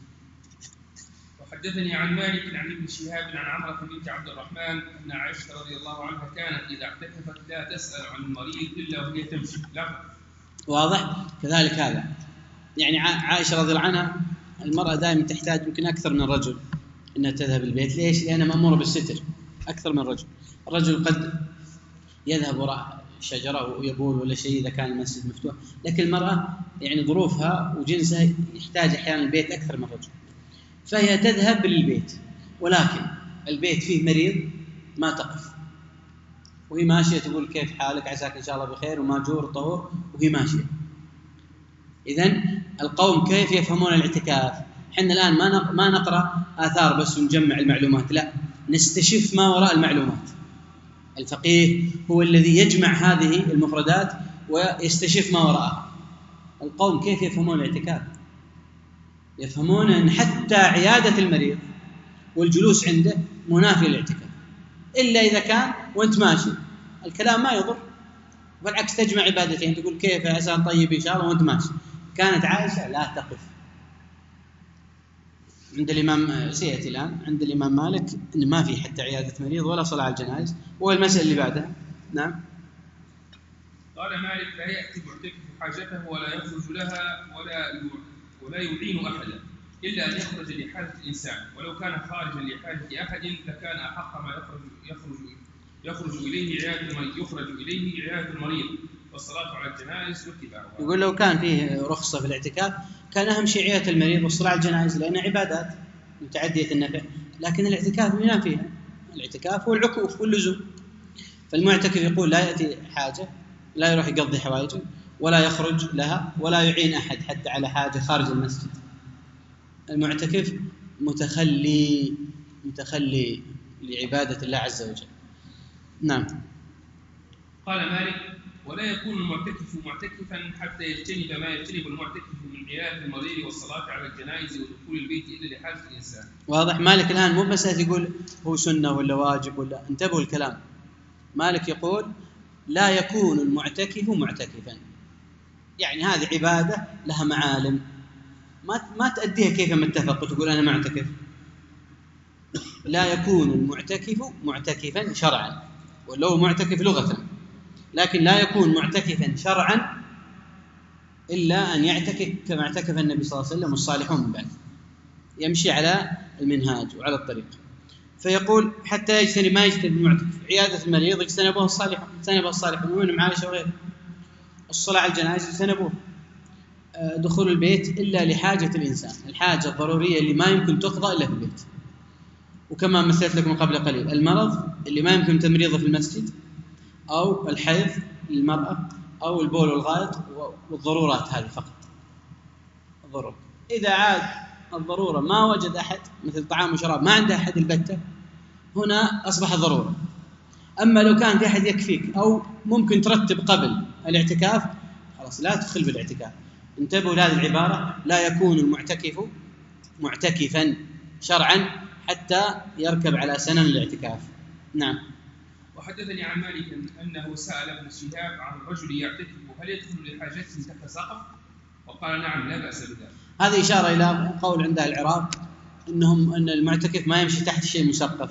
وحدثني عن مالك عن ابن شهاب عن عمرة بنت عبد الرحمن أن عائشة رضي الله عنها كانت إذا اعتكفت لا تسأل عن المريض إلا وهي تمشي. لا واضح كذلك هذا، يعني عائشة رضي الله عنها المرأة دائما تحتاج يمكن أكثر من الرجل أنها تذهب البيت. ليش؟ لأنها مأمورة بالستر أكثر من الرجل. الرجل قد يذهب وراء شجرة ويبول ولا شيء إذا كان المسجد مفتوح، لكن المرأة يعني ظروفها وجنسها يحتاج أحيانا البيت أكثر من الرجل، فهي تذهب للبيت، ولكن البيت فيه مريض ما تقف، وهي ماشية تقول كيف حالك عساك إن شاء الله بخير وماجور طهور وهي ماشية. إذن القوم كيف يفهمون الاعتكاف؟ حنا الآن ما ما نقرأ آثار بس ونجمع المعلومات، لا، نستشف ما وراء المعلومات. الفقيه هو الذي يجمع هذه المفردات ويستشف ما وراءها. القوم كيف يفهمون الاعتكاف؟ يفهمون أن حتى عيادة المريض والجلوس عنده منافي للاعتكاف، إلا إذا كان وأنت ماشي الكلام ما يضر، بالعكس تجمع عبادتين، تقول كيف يا إنسان طيب إن شاء الله وأنت ماشي. كانت عائشة لا تقف. عند الإمام سيأتي الآن عند الإمام مالك إن ما في حتى عيادة مريض ولا صلاة على الجنائز. والمسألة اللي بعدها. نعم. قال مالك: لا يأتي معتكف حاجته ولا يخرج لها ولا ولا يعين أحدا إلا أن يخرج لحاجة الإنسان، ولو كان خارجا لحاجة أحد لكان أحق ما يخرج يخرج يخرج إليه عيادة المريض يخرج إليه عيادة المريض والصلاة على الجنائز واتباعها. يقول لو كان فيه رخصة في الاعتكاف كان أهم شيء عيادة المريض والصلاة على الجنائز، لأنها عبادات متعدية النفع، لكن الاعتكاف ما فيها. الاعتكاف هو العكوف واللزوم. فالمعتكف يقول لا يأتي حاجة، لا يروح يقضي حوائجه، ولا يخرج لها، ولا يعين أحد حتى على حاجة خارج المسجد. المعتكف متخلي متخلي لعبادة الله عز وجل. نعم. قال مالك: ولا يكون المعتكف معتكفا حتى يجتنب ما يجتنب المعتكف من عيادة المريض والصلاة على الجنائز ودخول البيت إلا لحاجة الإنسان. واضح. مالك الآن مو بس يقول هو سنة ولا واجب ولا، انتبهوا الكلام. مالك يقول لا يكون المعتكف معتكفا، يعني هذه عبادة لها معالم ما ما تأديها كيف ما اتفق وتقول أنا معتكف. لا يكون المعتكف معتكفا شرعا، ولو معتكف لغة، لكن لا يكون معتكفا شرعا إلا أن يعتكف كما اعتكف النبي صلى الله عليه وسلم والصالحون من بعد، يمشي على المنهاج وعلى الطريق. فيقول حتى يجتنب ما يجتنب المعتكف عيادة المريض يجتنبه الصالحون، يجتنبه الصالحون ومنهم عائشة وغيره. الصلاة على الجنائز يجتنبوه. دخول البيت إلا لحاجة الإنسان، الحاجة الضرورية اللي ما يمكن تقضى إلا في البيت. وكما مثلت لكم قبل قليل المرض اللي ما يمكن تمريضه في المسجد، أو الحيض للمرأة، أو البول والغائط، والضرورات هذه فقط الضرورة. إذا عاد الضرورة ما وجد أحد مثل طعام وشراب ما عنده أحد البتة، هنا أصبح ضرورة. أما لو كان في أحد يكفيك أو ممكن ترتب قبل الاعتكاف، خلاص لا تدخل بالاعتكاف. انتبهوا لهذه العبارة: لا يكون المعتكف معتكفا شرعا حتى يركب على سنن الاعتكاف. نعم. وحدثني عن مالك أنه سأل ابن شهاب عن الرجل يعتكف هل يدخل لحاجته تحت سقف؟ وقال نعم لا بأس بذلك. هذه إشارة إلى قول عند العراق أنهم أن المعتكف ما يمشي تحت شيء مسقف،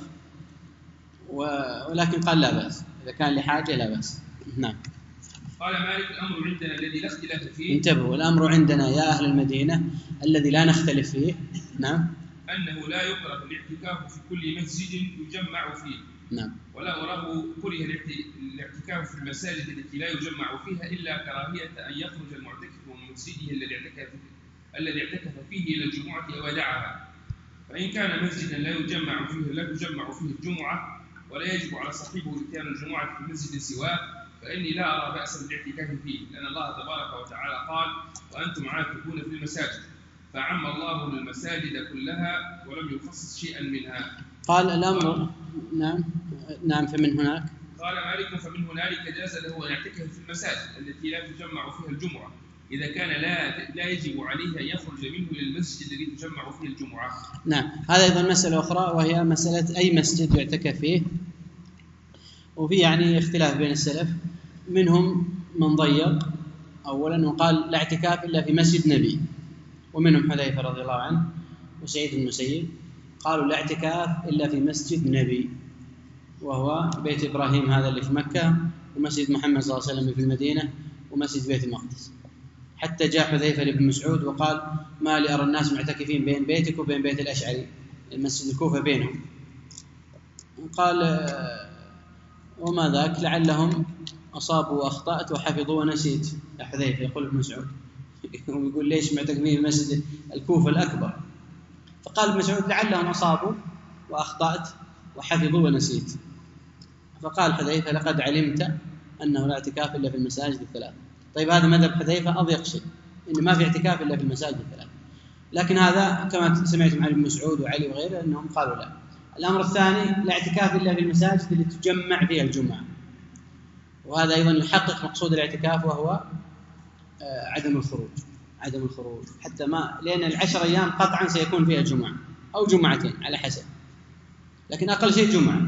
ولكن قال لا بأس إذا كان لحاجة لا بأس. نعم. قال مالك الأمر عندنا الذي لا اختلاف فيه. انتبهوا، الأمر عندنا يا أهل المدينة الذي لا نختلف فيه. نعم. أنه لا يكره الاعتكاف في كل مسجد يجمع فيه. نعم. ولا أراه كره الاعتكاف في المساجد التي لا يجمع فيها إلا كراهية أن يخرج المعتكف من مسجده الذي اعتكف الذي اعتكف فيه إلى الجمعة أو دعاها. فإن كان مسجدا لا يجمع فيه لا تجمع فيه الجمعة ولا يجب على صاحبه إتيان الجمعة في مسجد سواه فإني لا أرى بأسا بالاعتكاف فيه، لأن الله تبارك وتعالى قال وأنتم عاكفون في المساجد، فعم الله المساجد كلها ولم يخصص شيئا منها. قال الأمر. نعم. نعم. فمن هناك قال مالك فمن هنالك جاز له أن يعتكف في المساجد التي لا تجمع فيها الجمعة إذا كان لا لا يجب عليه أن يخرج منه إلى المسجد الذي تجمع فيه الجمعة. نعم. هذا أيضا مسألة أخرى وهي مسألة أي مسجد يعتكف فيه، وفي يعني اختلاف بين السلف، منهم من ضيق أولا وقال لا اعتكاف إلا في مسجد نبي، ومنهم حذيفة رضي الله عنه وسعيد بن المسيب قالوا لا اعتكاف إلا في مسجد نبي، وهو بيت إبراهيم هذا اللي في مكة، ومسجد محمد صلى الله عليه وسلم في المدينة، ومسجد بيت المقدس. حتى جاء حذيفة لابن مسعود وقال ما لي أرى الناس معتكفين بين بيتك وبين بيت الأشعري، المسجد الكوفة بينهم. قال وما ذاك لعلهم أصابوا وأخطأت وحفظوا ونسيت. يا حذيفة يقول ابن مسعود ويقول ليش معتكفين في مسجد الكوفة الأكبر؟ فقال ابن مسعود لعلهم أصابوا وأخطأت وحفظوا ونسيت. فقال حذيفة لقد علمت أنه لا اعتكاف إلا في المساجد الثلاث. طيب هذا مذهب حذيفة أضيق شيء، إن ما في اعتكاف إلا في المساجد الثلاث، لكن هذا كما سمعتم عن ابن مسعود وعلي وغيره أنهم قالوا لا. الأمر الثاني لا اعتكاف إلا في المساجد اللي تجمع فيها الجمعة، وهذا أيضا يحقق مقصود الاعتكاف وهو عدم الخروج عدم الخروج حتى ما، لأن العشر أيام قطعا سيكون فيها جمعة أو جمعتين على حسب، لكن أقل شيء جمعة.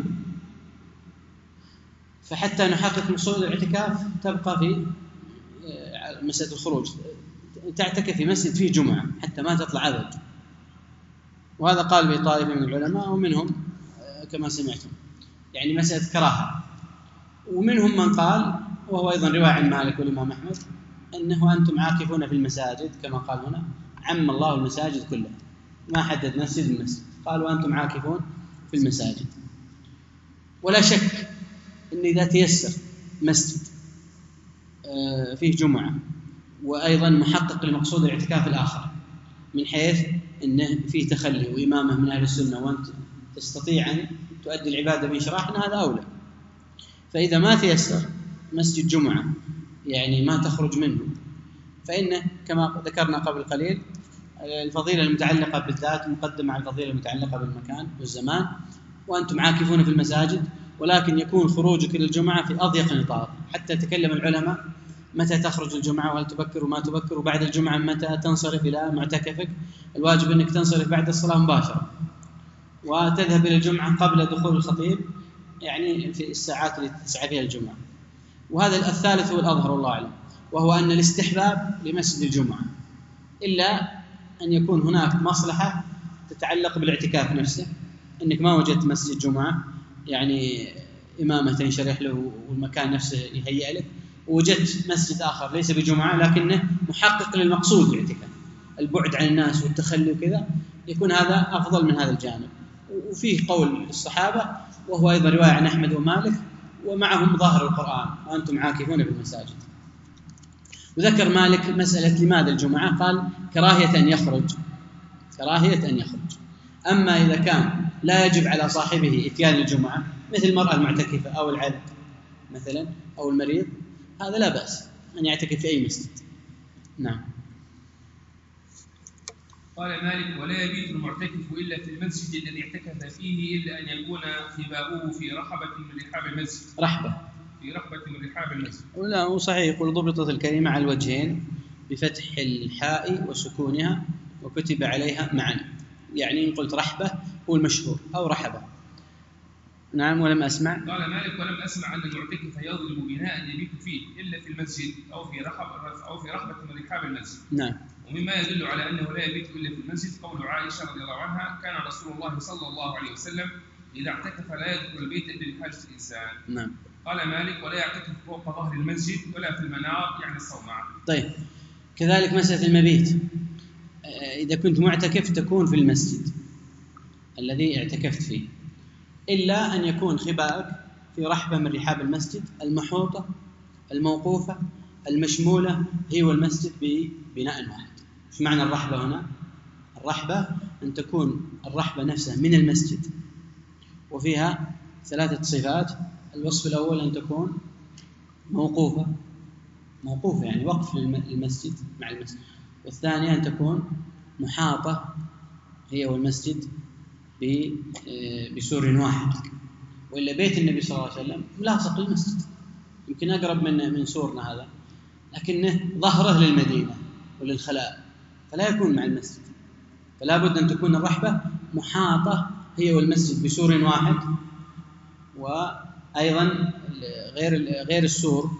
فحتى نحقق مقصود الاعتكاف تبقى في مسألة الخروج، تعتكف في مسجد فيه جمعة حتى ما تطلع عدد. وهذا قال به طائفة من العلماء، ومنهم كما سمعتم يعني مسألة كراهة. ومنهم من قال وهو أيضا رواية عن مالك والإمام أحمد أنه أنتم عاكفون في المساجد كما قال هنا، عم الله المساجد كلها، ما حدد مسجد المسجد، قال وأنتم عاكفون في المساجد. ولا شك أن إذا تيسر مسجد فيه جمعة وأيضا محقق لمقصود الاعتكاف الآخر من حيث أنه فيه تخلي وإمامة من أهل السنة وأنت تستطيع أن تؤدي العبادة بإشراح، هذا أولى. فإذا ما تيسر مسجد جمعة يعني ما تخرج منه، فإنه كما ذكرنا قبل قليل الفضيلة المتعلقة بالذات مقدمة على الفضيلة المتعلقة بالمكان والزمان. وأنتم عاكفون في المساجد، ولكن يكون خروجك للجمعة في أضيق نطاق. حتى تكلم العلماء متى تخرج الجمعة وهل تبكر وما تبكر، وبعد الجمعة متى تنصرف إلى معتكفك. الواجب أنك تنصرف بعد الصلاة مباشرة وتذهب إلى الجمعة قبل دخول الخطيب، يعني في الساعات التي تسعى فيها الجمعة. وهذا الثالث هو الأظهر الله أعلم، وهو أن الاستحباب لمسجد الجمعة، إلا أن يكون هناك مصلحة تتعلق بالاعتكاف نفسه، أنك ما وجدت مسجد جمعة يعني إمامة تنشرح له والمكان نفسه يهيئ لك، ووجدت مسجد آخر ليس بجمعة لكنه محقق للمقصود الاعتكاف، البعد عن الناس والتخلي وكذا، يكون هذا أفضل من هذا الجانب. وفيه قول الصحابة وهو أيضا رواية عن أحمد ومالك، ومعهم ظاهر القرآن وأنتم عاكفون بالمساجد. وذكر مالك مسألة لماذا الجمعة، قال كراهية أن يخرج كراهية أن يخرج. أما إذا كان لا يجب على صاحبه إتيان الجمعة مثل المرأة المعتكفة أو العبد مثلا أو المريض، هذا لا بأس أن يعتكف في أي مسجد. نعم. قال مالك ولا يبيت المعتكف إلا في المسجد الذي اعتكف فيه إلا أن يكون خباؤه في رحبة من رحاب المسجد. رحبة في رحبة من رحاب المسجد. ولا هو صحيح. يقول ضبطت الكلمة على الوجهين بفتح الحاء وسكونها وكتب عليها معا، يعني إن قلت رحبة هو المشهور أو رحبة. نعم ولم أسمع. قال مالك ولم أسمع أن المعتكف يضرب بناء يبيت فيه إلا في المسجد أو في رحب أو في رحبة من رحاب المسجد. نعم. ومما يدل على أنه لا يبيت إلا في المسجد قول عائشة رضي الله عنها كان رسول الله صلى الله عليه وسلم إذا اعتكف لا يدخل البيت إلا لحاجة الإنسان. نعم. قال مالك ولا يعتكف فوق ظهر المسجد ولا في المنار يعني الصومعة. طيب كذلك مسألة المبيت، إذا كنت معتكف تكون في المسجد الذي اعتكفت فيه، إلا أن يكون خبائك في رحبة من رحاب المسجد المحوطة الموقوفة المشمولة هي والمسجد ببناء واحد. إيش معنى الرحبة هنا؟ الرحبة أن تكون الرحبة نفسها من المسجد وفيها ثلاثة صفات. الوصف الأول أن تكون موقوفة موقوفة يعني وقف للمسجد مع المسجد، والثانية أن تكون محاطة هي والمسجد بسور واحد، وإلا بيت النبي صلى الله عليه وسلم ملاصق للمسجد يمكن أقرب من من سورنا هذا، لكنه ظهره للمدينة وللخلاء فلا يكون مع المسجد، فلا بد أن تكون الرحبة محاطة هي والمسجد بسور واحد، وأيضا غير غير السور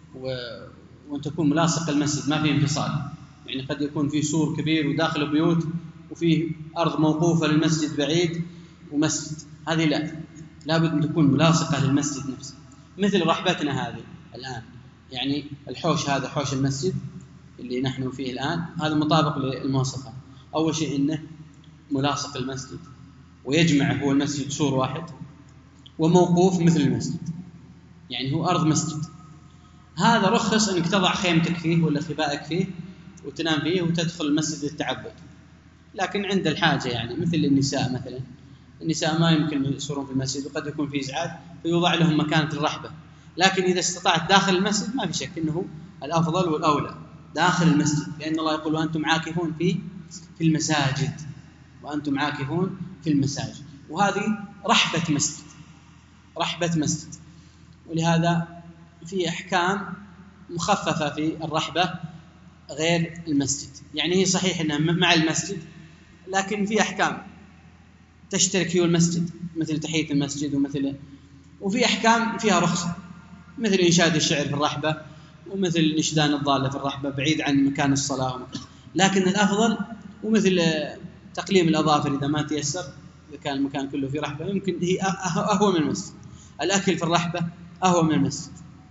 وأن تكون ملاصق المسجد ما فيه انفصال. يعني قد يكون في سور كبير وداخل بيوت وفيه أرض موقوفة للمسجد بعيد ومسجد، هذه لا، لابد أن تكون ملاصقة للمسجد نفسه. مثل رحبتنا هذه الآن، يعني الحوش هذا حوش المسجد اللي نحن فيه الآن هذا مطابق للمواصفات. أول شيء إنه ملاصق المسجد ويجمع هو المسجد سور واحد وموقوف مثل المسجد، يعني هو أرض مسجد. هذا رخص أنك تضع خيمتك فيه ولا خبائك فيه وتنام فيه وتدخل المسجد للتعبد. لكن عند الحاجة يعني مثل النساء مثلا، النساء ما يمكن يصورون في المسجد وقد يكون في إزعاج فيوضع لهم مكان في الرحبة، لكن إذا استطعت داخل المسجد ما في شك أنه الأفضل والأولى داخل المسجد، لأن الله يقول وأنتم عاكفون في في المساجد وأنتم عاكفون في المساجد، وهذه رحبة مسجد رحبة مسجد. ولهذا في أحكام مخففة في الرحبة غير المسجد، يعني هي صحيح أنها مع المسجد لكن في أحكام تشترك فيه المسجد مثل تحية المسجد ومثل، وفي أحكام فيها رخصة مثل إنشاد الشعر في الرحبة ومثل نشدان الضالة في الرحبة بعيد عن مكان الصلاة ومكان. لكن الأفضل ومثل تقليم الأظافر إذا ما تيسر إذا كان المكان كله في رحبة يمكن هي أهوى من المسجد. الأكل في الرحبة أهوى من المسجد،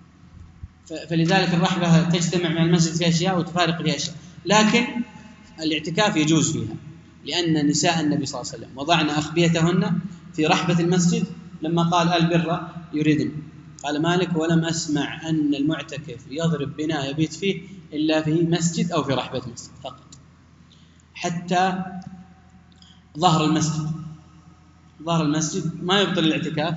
فلذلك الرحبة تجتمع مع المسجد في أشياء وتفارق في أشياء، لكن الاعتكاف يجوز فيها، لأن نساء النبي صلى الله عليه وسلم وضعن أخبيتهن في رحبة المسجد لما قال البر يريدن. قال مالك ولم أسمع أن المعتكف يضرب بناء يبيت فيه إلا في مسجد أو في رحبة مسجد فقط. حتى ظهر المسجد ظهر المسجد ما يبطل الاعتكاف.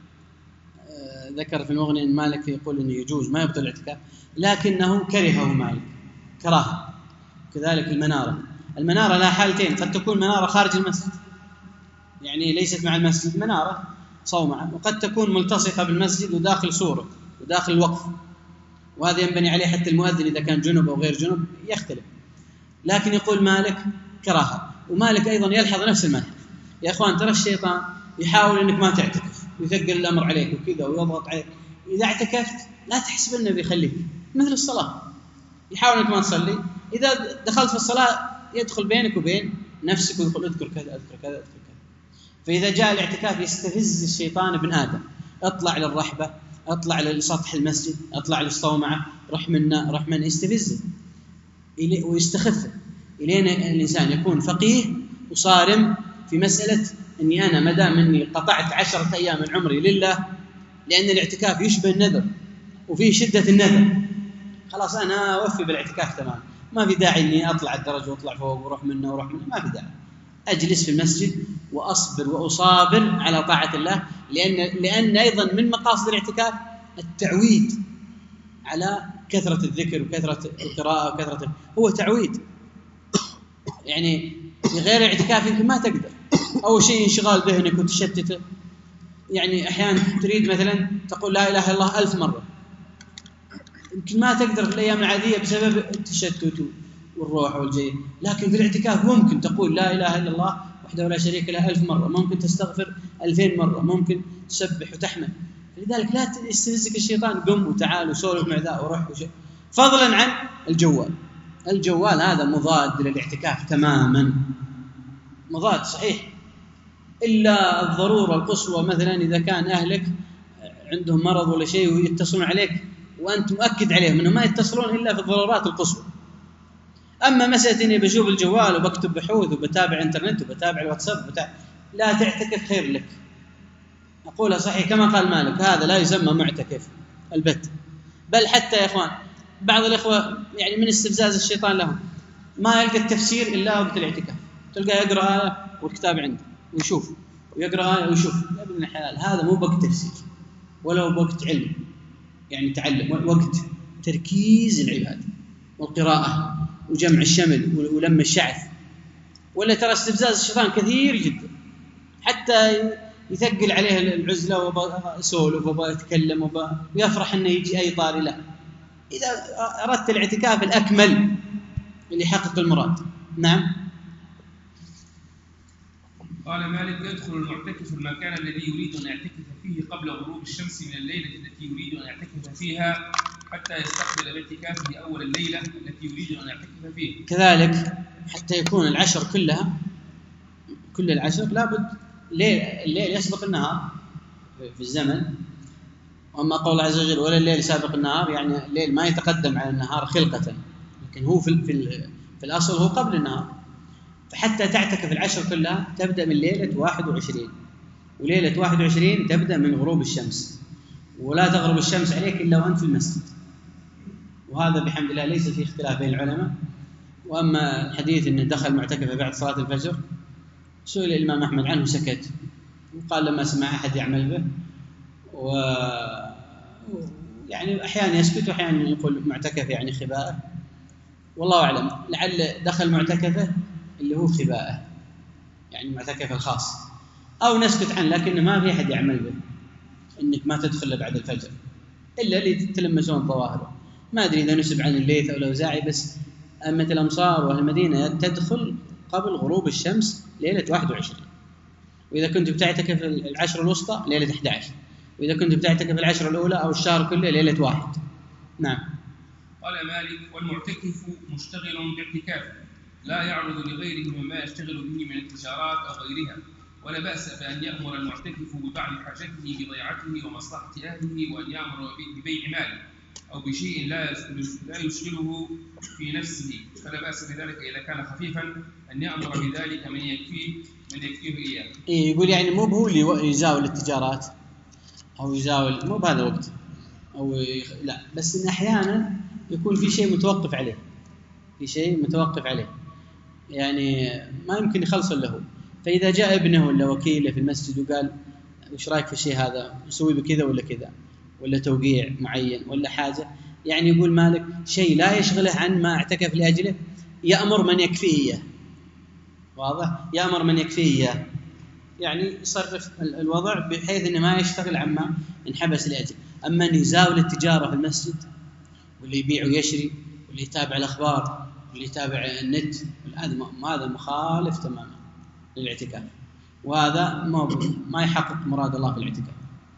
ذكر في المغني أن مالك يقول أنه يجوز ما يبطل الاعتكاف، لكنه كرهه مالك كراهة. كذلك المنارة المنارة لها حالتين، قد تكون منارة خارج المسجد يعني ليست مع المسجد منارة صومعة، وقد تكون ملتصقة بالمسجد وداخل سوره وداخل الوقف، وهذا ينبني عليه حتى المؤذن إذا كان جنب أو غير جنب يختلف. لكن يقول مالك كراهة، ومالك أيضا يلحظ نفس المنهج. يا أخوان ترى الشيطان يحاول أنك ما تعتكف ويثقل الأمر عليك وكذا ويضغط عليك. إذا اعتكفت لا تحسب أنه بيخليك مثل الصلاة، يحاول أنك ما تصلي، إذا دخلت في الصلاة يدخل بينك وبين نفسك ويقول اذكر كذا اذكر كذا اذكر كذا. فإذا جاء الاعتكاف يستفز الشيطان ابن آدم، اطلع للرحبة، اطلع لسطح المسجد، اطلع للصومعة، رح منا رح من يستفزه ويستخفه إلين الإنسان يكون فقيه وصارم في مسألة أني أنا مدام أني قطعت عشرة أيام من عمري لله، لأن الاعتكاف يشبه النذر وفيه شدة النذر، خلاص أنا أوفي بالاعتكاف تمام، ما في داعي أني أطلع الدرجة وأطلع فوق وروح منه وروح منه، ما في داعي. أجلس في المسجد وأصبر وأصابر على طاعة الله، لأن لأن أيضا من مقاصد الاعتكاف التعويد على كثرة الذكر وكثرة القراءة وكثرة، هو تعويد. يعني في غير الاعتكاف يمكن ما تقدر، أول شيء انشغال ذهنك وتشتته، يعني أحيانا تريد مثلا تقول لا إله إلا الله ألف مرة، يمكن ما تقدر في الأيام العادية بسبب التشتت والروح والجي، لكن في الاعتكاف ممكن تقول لا إله إلا الله وحده ولا شريك له ألف مرة، ممكن تستغفر ألفين مرة، ممكن تسبح وتحمد. لذلك لا يستفزك الشيطان، قم وتعال وسولف مع ذا وروح وشيء. فضلا عن الجوال، الجوال هذا مضاد للاعتكاف تماما، مضاد صحيح، إلا الضرورة القصوى، مثلا إذا كان أهلك عندهم مرض ولا شيء ويتصلون عليك وأنت مؤكد عليهم أنهم ما يتصلون إلا في الضرورات القصوى. أما مسألة إني بشوف الجوال وبكتب بحوث وبتابع إنترنت وبتابع الواتساب وبتابع، لا تعتكف خير لك. أقولها صحيح كما قال مالك، هذا لا يسمى معتكف البت. بل حتى يا إخوان بعض الإخوة يعني من استفزاز الشيطان لهم ما يلقى التفسير إلا وقت الاعتكاف، تلقى يقرأ آية والكتاب عنده ويشوف، ويقرأ آية ويشوف. لا ابن الحلال، هذا مو وقت تفسير ولا وقت علم، يعني تعلم، وقت تركيز العبادة والقراءة وجمع الشمل ولم الشعث. ولا ترى استفزاز الشيطان كثير جدا، حتى يثقل عليه العزلة وبسولف وبتكلم ويفرح أنه يجي أي طاري. لا، إذا أردت الاعتكاف الأكمل اللي يحقق المراد. نعم. قال مالك: يدخل المعتكف المكان الذي يريد أن يعتكف فيه قبل غروب الشمس من الليلة التي يريد أن يعتكف فيها حتى يستقبل باعتكافه أول الليلة التي يريد أن يعتكف فيه. كذلك حتى يكون العشر كلها، كل العشر لابد الليل, الليل يسبق النهار في الزمن. وأما قول الله عز وجل: ولا الليل سابق النهار، يعني الليل ما يتقدم على النهار خلقة، لكن هو في, في, في الأصل هو قبل النهار. فحتى تعتكف العشر كلها تبدأ من ليلة واحد وعشرين، وليلة واحد وعشرين تبدأ من غروب الشمس، ولا تغرب الشمس عليك إلا وأنت في المسجد. وهذا بحمد الله ليس فيه اختلاف بين العلماء. وأما الحديث أنه دخل معتكف بعد صلاة الفجر، سئل الإمام أحمد عنه سكت، وقال لما سمع أحد يعمل به، و يعني أحيانا يسكت وأحيانا يقول معتكف يعني خباءه، والله أعلم. لعل دخل معتكفه اللي هو خباءه، يعني معتكف الخاص، أو نسكت عنه، لكن ما في أحد يعمل به إنك ما تدخل بعد الفجر إلا اللي تلمسون ظواهره. ما أدري إذا نسب عن الليث أو الأوزاعي، بس أمة الأمصار والمدينة تدخل قبل غروب الشمس ليلة واحد وعشرين. وإذا كنت بتعتكف العشر الوسطى ليلة أحد عشر، وإذا كنت بتعتكف العشر الأولى أو الشهر كله ليلة واحد. نعم. قال مالك: والمعتكف مشتغل باعتكافه لا يعرض لغيره مما يشتغل به من التجارات أو غيرها، ولا بأس بأن يأمر المعتكف ببعض حاجته بضيعته ومصلحة أهله، وأن يأمر ببيع ماله أو بشيء لا لا يشغله في نفسه، فلا بأس بذلك إذا كان خفيفا أن يأمر بذلك من يكفيه من يكفيه إياه. إيه، يقول يعني مو هو اللي يزاول التجارات أو يزاول، مو بهذا الوقت أو يخ... لا، بس إن أحيانا يكون في شيء متوقف عليه، في شيء متوقف عليه يعني ما يمكن يخلص له. فإذا جاء ابنه ولا وكيله في المسجد وقال: وش رأيك في الشيء هذا، نسوي بكذا ولا كذا، ولا توقيع معين ولا حاجة، يعني يقول مالك شيء لا يشغله عن ما اعتكف لأجله، يأمر من يكفيه. واضح؟ يأمر من يكفيه، يعني يصرف الوضع بحيث أنه ما يشتغل عما انحبس لأجله. أما أن يزاول التجارة في المسجد، واللي يبيع ويشري، واللي يتابع الأخبار، واللي يتابع النت، هذا مخالف تماما للاعتكاف، وهذا ما يحقق مراد الله في الاعتكاف.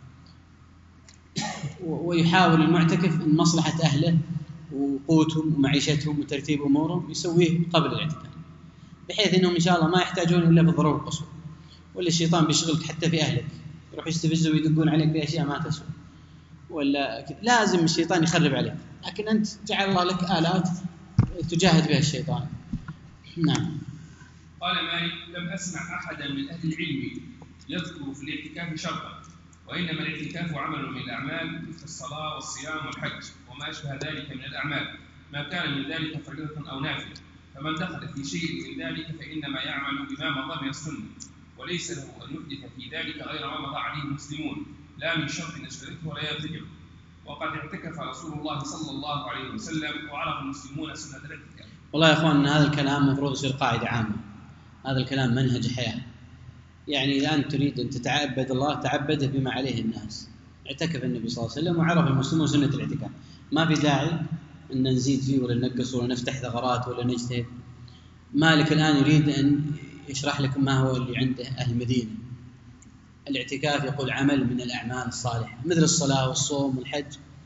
ويحاول المعتكف أن مصلحة أهله وقوتهم ومعيشتهم وترتيب أمورهم يسويه قبل الاعتكاف، بحيث أنهم إن شاء الله ما يحتاجون إلا بالضرورة القصوى. ولا الشيطان بيشغلك حتى في أهلك، يروح يستفزوا ويدقون عليك بأشياء ما تسوى، ولا لازم الشيطان يخرب عليك، لكن أنت جعل الله لك آلات تجاهد بها الشيطان. نعم. قال مالك: لم أسمع أحدا من أهل العلم يذكر في الاعتكاف شرطا، وإنما الاعتكاف عمل من الأعمال مثل الصلاة والصيام والحج وما أشبه ذلك من الأعمال، ما كان من ذلك فريضة أو نافلة، فمن دخل في شيء من ذلك فإنما يعمل بما مضى من السنة، وليس له أن يحدث في ذلك غير ما مضى عليه المسلمون، لا من شرط نشرته ولا يرتجع. وقد اعتكف رسول الله صلى الله عليه وسلم وعرف المسلمون سنة الاعتكاف. والله يا أخوان، هذا الكلام مفروض يصير قاعدة عامة، هذا الكلام منهج حياة. يعني إذا أنت تريد أن تتعبد الله تعبده بما عليه الناس. اعتكف النبي صلى الله عليه وسلم وعرف المسلمون سنة الاعتكاف، ما في داعي أن نزيد فيه ولا ننقص ولا نفتح ثغرات ولا نجتهد. مالك الآن يريد أن يشرح لكم ما هو اللي عنده أهل المدينة. الاعتكاف يقول عمل من الأعمال الصالحة مثل الصلاة والصوم والحج،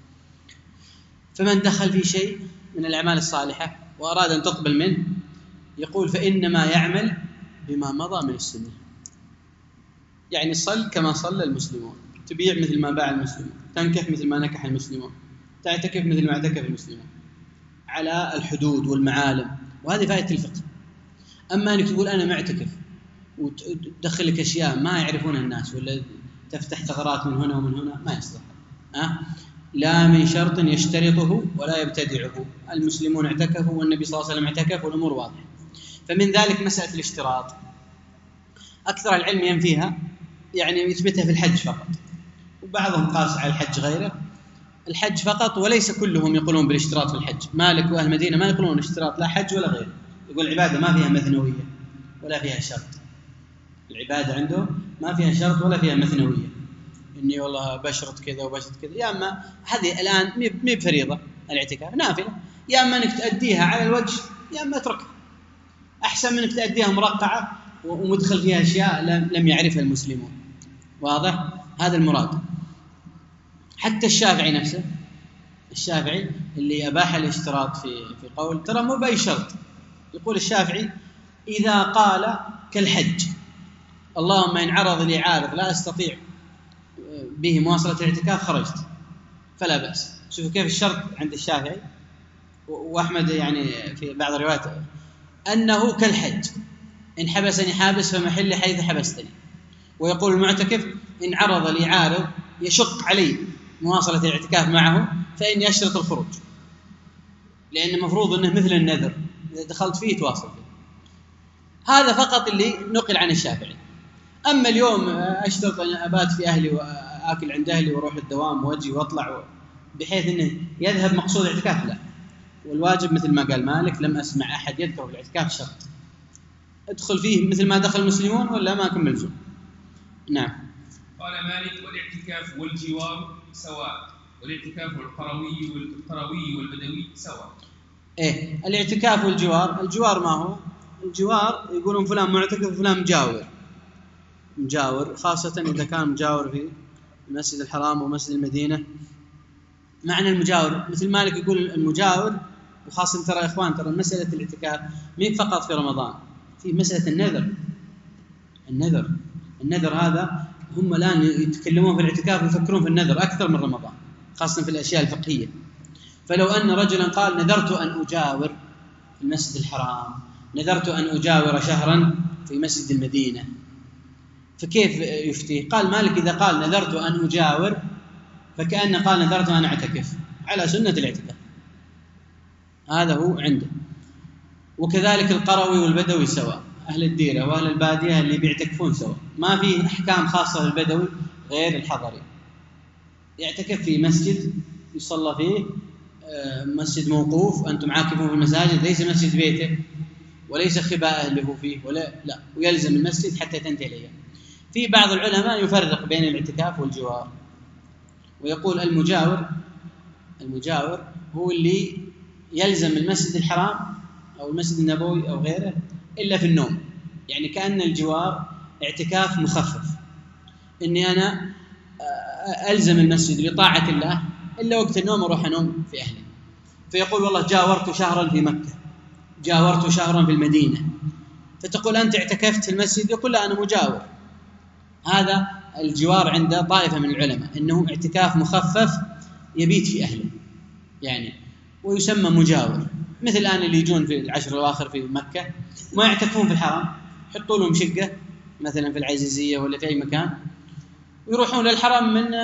فمن دخل في شيء من الأعمال الصالحة وأراد أن تقبل منه يقول فإنما يعمل بما مضى من السنة. يعني صل كما صلى المسلمون، تبيع مثل ما باع المسلمون، تنكح مثل ما نكح المسلمون، تعتكف مثل ما اعتكف المسلمون، على الحدود والمعالم. وهذه فائدة الفقه. أما أنك تقول أنا معتكف وتدخل لك أشياء ما يعرفونها الناس، ولا تفتح ثغرات من هنا ومن هنا، ما يصلح. أه؟ لا من شرط يشترطه ولا يبتدعه. المسلمون اعتكفوا والنبي صلى الله عليه وسلم اعتكف والأمور واضحة. فمن ذلك مسألة الاشتراط أكثر العلم ينفيها، يعني يثبتها في الحج فقط، وبعضهم قاس على الحج غيره. الحج فقط، وليس كلهم يقولون بالاشتراط في الحج. مالك وأهل المدينة ما يقولون اشتراط لا حج ولا غيره، يقول العبادة ما فيها مثنوية ولا فيها شرط. العبادة عنده ما فيها شرط ولا فيها مثنوية، إني والله بشرط كذا وبشرط كذا. يا أما هذه الآن مي بفريضة، الاعتكاف نافلة، يا أما أنك تأديها على الوجه يا أما اتركها. أحسن من أنك تأديها مرقعة ومدخل فيها أشياء لم يعرفها المسلمون. واضح؟ هذا المراد. حتى الشافعي نفسه، الشافعي اللي أباح الاشتراط في في قول، ترى مو بأي شرط. يقول الشافعي إذا قال كالحج اللهم إن عرض لي عارض لا أستطيع به مواصلة الاعتكاف خرجت، فلا بأس. شوفوا كيف الشرط عند الشافعي. وأحمد يعني في بعض الروايات أنه كالحج، إن حبسني حابس فمحل حيث حبستني. ويقول المعتكف إن عرض لي عارض يشق علي مواصلة الاعتكاف معه فإني أشرط الخروج، لأن المفروض أنه مثل النذر إذا دخلت فيه تواصل فيه. هذا فقط اللي نقل عن الشافعي. أما اليوم أشترط أن أبات في أهلي وأكل عند أهلي وأروح الدوام وأجي وأطلع بحيث أنه يذهب مقصود الاعتكاف، لا. والواجب مثل ما قال مالك لم أسمع أحد يذكر بالاعتكاف شرط، ادخل فيه مثل ما دخل المسلمون ولا ما كمل فيه. نعم. قال مالك والاعتكاف والجوار سواء، والاعتكاف القروي والقروي والبدوي سواء. إيه الاعتكاف والجوار. الجوار ما هو؟ الجوار يقولون فلان معتكف وفلان مجاور. مجاور خاصة إذا كان مجاور في المسجد الحرام ومسجد المدينة. معنى المجاور مثل مالك يقول المجاور، وخاصة ترى يا إخوان ترى مسألة الاعتكاف مين فقط في رمضان، في مسألة النذر. النذر النذر هذا هم الآن يتكلمون في الاعتكاف ويفكرون في النذر أكثر من رمضان، خاصة في الأشياء الفقهية. فلو أن رجلا قال نذرت أن أجاور في المسجد الحرام، نذرت أن أجاور شهرا في مسجد المدينة، فكيف يفتي؟ قال مالك إذا قال نذرت أن أجاور فكأن قال نذرت أن أعتكف على سنة الاعتكاف. هذا هو عنده. وكذلك القروي والبدوي سواء، أهل الديرة وأهل البادية اللي بيعتكفون سواء، ما في أحكام خاصة للبدوي غير الحضري. يعتكف في مسجد يصلى فيه، مسجد موقوف، أنتم عاكفون في المساجد، ليس مسجد بيته وليس خباء أهله فيه ولا لا، ويلزم المسجد حتى تنتهي الأيام. في بعض العلماء يفرق بين الاعتكاف والجوار، ويقول المجاور المجاور هو اللي يلزم المسجد الحرام أو المسجد النبوي أو غيره إلا في النوم. يعني كأن الجوار اعتكاف مخفف، إني أنا ألزم المسجد لطاعة الله إلا وقت النوم أروح أنوم في أهلي. فيقول والله جاورت شهرا في مكة، جاورت شهرا في المدينة، فتقول أنت اعتكفت في المسجد، يقول لا أنا مجاور. هذا الجوار عند طائفة من العلماء إنه اعتكاف مخفف يبيت في أهله يعني، ويسمى مجاور. مثل الآن اللي يجون في العشر الأواخر في مكة ما يعتكفون في الحرم، يحطوا لهم شقة مثلا في العزيزية ولا في أي مكان، ويروحون للحرم من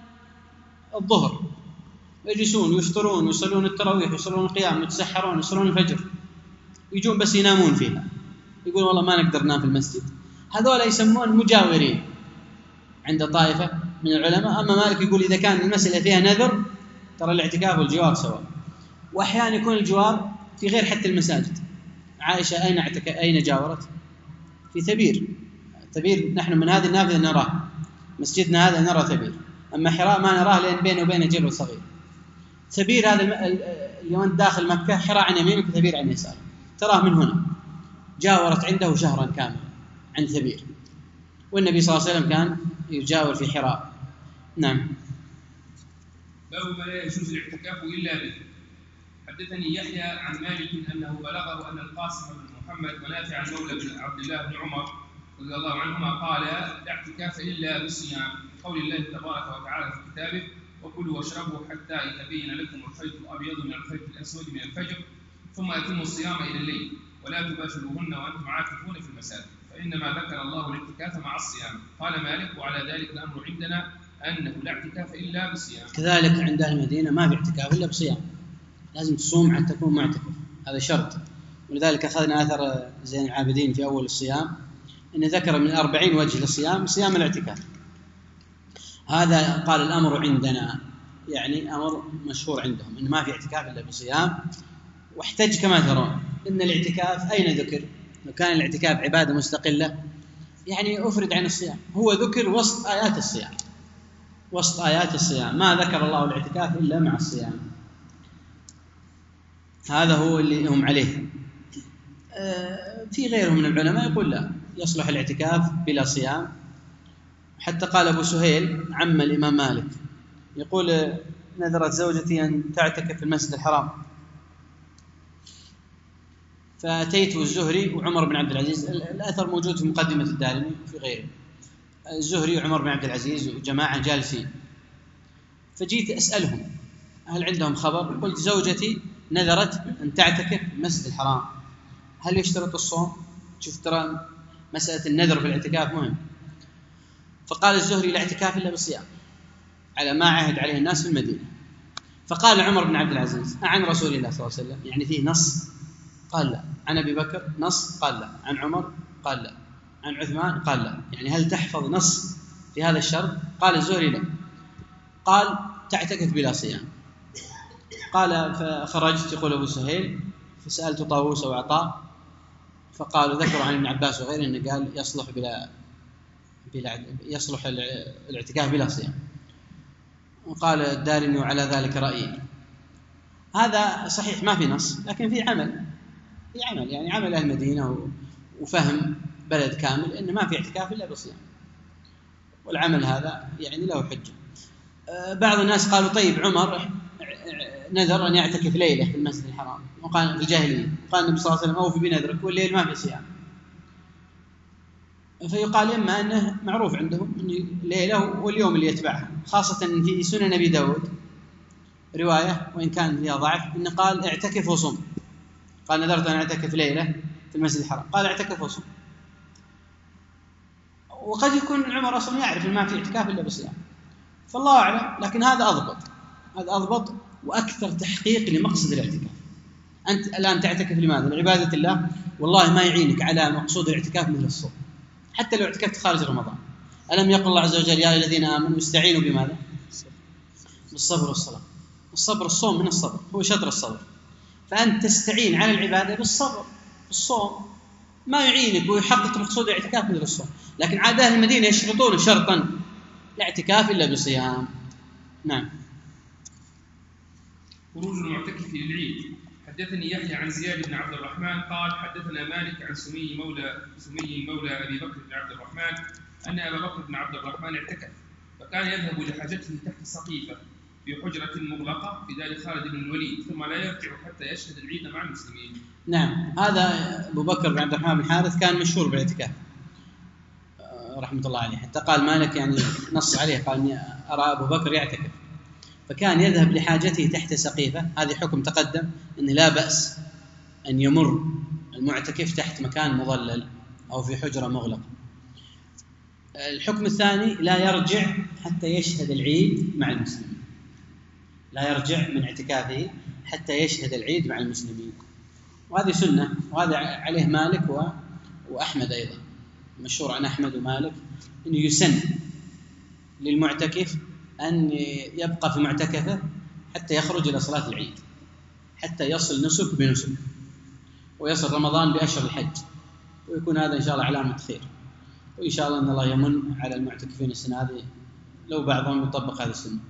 الظهر، يجلسون ويفطرون ويصلون التراويح ويصلون القيام ويتسحرون ويصلون الفجر، يجون بس ينامون فيها. يقول والله ما نقدر ننام في المسجد. هذول يسمون مجاورين عند طائفة من العلماء. أما مالك يقول إذا كان المسألة فيها نذر ترى الاعتكاف والجوار سواء. وأحيانا يكون الجوار في غير حتى المساجد. عائشة أين اعتك... أين جاورت؟ في ثبير. ثبير نحن من هذه النافذة نراه، مسجدنا هذا نرى ثبير. أما حراء ما نراه لأن بينه وبينه جبل صغير. ثبير هذا اليوم داخل مكة، حراء عن يمينك وثبير عن يسارك، تراه من هنا. جاورت عنده شهرا كاملا عند ثبير، والنبي صلى الله عليه وسلم كان يجاور في حراء. نعم. باب ما لا يجوز الاعتكاف إلا به. حدثني يحيى عن مالك أنه بلغه أن القاسم بن محمد ونافع عن مولى بن عبد الله بن عمر رضي الله عنهما قال: لا اعتكاف إلا بالصيام، قول الله تبارك وتعالى في كتابه: وكلوا واشربوا حتى يتبين لكم الخيط الأبيض من الخيط الأسود من الفجر ثم أتموا الصيام إلى الليل ولا تباشروهن وأنتم عاكفون في المساجد، فإنما ذكر الله الاعتكاف مع الصيام. قال مالك: وعلى ذلك الأمر عندنا أنه لا اعتكاف إلا بالصيام. كذلك عند أهل المدينة ما في اعتكاف إلا بصيام، لازم تصوم حتى تكون معتكف، هذا شرط. ولذلك أخذنا أثر زين العابدين في أول الصيام أنه ذكر من أربعين وجه للصيام صيام الاعتكاف. هذا قال الأمر عندنا، يعني أمر مشهور عندهم أنه ما في اعتكاف إلا بصيام. واحتج كما ترون أن الاعتكاف أين ذكر؟ لو كان الاعتكاف عبادة مستقلة يعني أفرد عن الصيام، هو ذكر وسط آيات الصيام، وسط آيات الصيام ما ذكر الله الاعتكاف إلا مع الصيام. هذا هو اللي هم عليه. في غيرهم من العلماء يقول لا، يصلح الاعتكاف بلا صيام. حتى قال أبو سهيل عم الإمام مالك يقول: نذرت زوجتي أن تعتكف في المسجد الحرام، فأتيت الزهري وعمر بن عبد العزيز. الأثر موجود في مقدمة الدارمي وفي غيره. الزهري وعمر بن عبد العزيز وجماعة جالسين، فجيت أسألهم هل عندهم خبر؟ قلت: زوجتي نذرت أن تعتكف في المسجد الحرام، هل يشترط الصوم؟ شوف ترى مسألة النذر في الاعتكاف مهم. فقال الزهري: لا اعتكاف إلا بالصيام، على ما عهد عليه الناس في المدينة. فقال عمر بن عبد العزيز: عن رسول الله صلى الله عليه وسلم يعني فيه نص؟ قال لا. عن أبي بكر نص؟ قال لا. عن عمر؟ قال لا. عن عثمان؟ قال لا. يعني هل تحفظ نص في هذا الشرط؟ قال الزهري لا. قال: تعتكف بلا صيام. قال: فخرجت، يقول أبو سهيل، فسألت طاووس وعطاء فقالوا ذكروا عن ابن عباس وغيره أنه قال يصلح بلا بلا يصلح الاعتكاف بلا صيام. وقال الدارمي: وعلى ذلك رأيي. هذا صحيح ما في نص، لكن في عمل، في عمل يعني عمل أهل المدينة وفهم بلد كامل إن ما في اعتكاف إلا بالصيام، والعمل هذا يعني له حجة. بعض الناس قالوا: طيب عمر نذر أن يعتكف ليلة في المسجد الحرام، وقال في الجاهلية، قال النبي صلى الله عليه وسلم: أوفي بنذرك والليل ما في صيام. فيقال إما أنه معروف عندهم أن ليلة واليوم اللي يتبعها، خاصة في سنن نبي داود رواية وإن كان فيها ضعف أنه قال: اعتكف وصم. قال: نذرت أن أعتكف ليلة في المسجد الحرام، قال: اعتكف وصم. وقد يكون عمر أصلا يعرف أن ما في اعتكاف إلا بالصيام، فالله أعلم. لكن هذا أضبط، هذا أضبط وأكثر تحقيق لمقصد الاعتكاف. أنت الآن تعتكف لماذا؟ لعبادة الله، والله ما يعينك على مقصود الاعتكاف مثل الصوم، حتى لو اعتكفت خارج رمضان. ألم يقل الله عز وجل: يا الذين آمنوا استعينوا بماذا؟ بالصبر والصلاة. الصبر، الصوم من الصبر، هو شطر الصبر. فأنت تستعين على العبادة بالصبر. الصوم ما يعينك ويحقق مقصود الاعتكاف مثل الصوم. لكن عادة أهل المدينة يشرطون شرطا: لا اعتكاف إلا بصيام. نعم. خروج المعتكف للعيد. حدثني يحيى عن زياد بن عبد الرحمن قال: حدثنا مالك عن سمي مولى سمي مولى أبي بكر بن عبد الرحمن أن أبا بكر بن عبد الرحمن اعتكف، فكان يذهب لحاجته تحت سقيفة في حجرة مغلقة في دار خالد بن الوليد، ثم لا يرجع حتى يشهد العيد مع المسلمين. نعم، هذا أبو بكر بن عبد الرحمن بن حارث كان مشهور بالاعتكاف رحمة الله عليه، حتى قال مالك يعني نص عليه، قال: إني أرى أبو بكر يعتكف. فكان يذهب لحاجته تحت سقيفة. هذه حكم تقدم أن لا بأس أن يمر المعتكف تحت مكان مظلل أو في حجرة مغلقة. الحكم الثاني: لا يرجع حتى يشهد العيد مع المسلمين، لا يرجع من اعتكافه حتى يشهد العيد مع المسلمين. وهذه سنة، وهذا عليه مالك و... وأحمد أيضا، مشهور عن أحمد ومالك أنه يسن للمعتكف أن يبقى في معتكفه حتى يخرج إلى صلاة العيد، حتى يصل نسك بنسك، ويصل رمضان بأشهر الحج، ويكون هذا إن شاء الله علامة خير. وإن شاء الله أن الله يمن على المعتكفين السنة هذه لو بعضهم يطبق هذه السنة.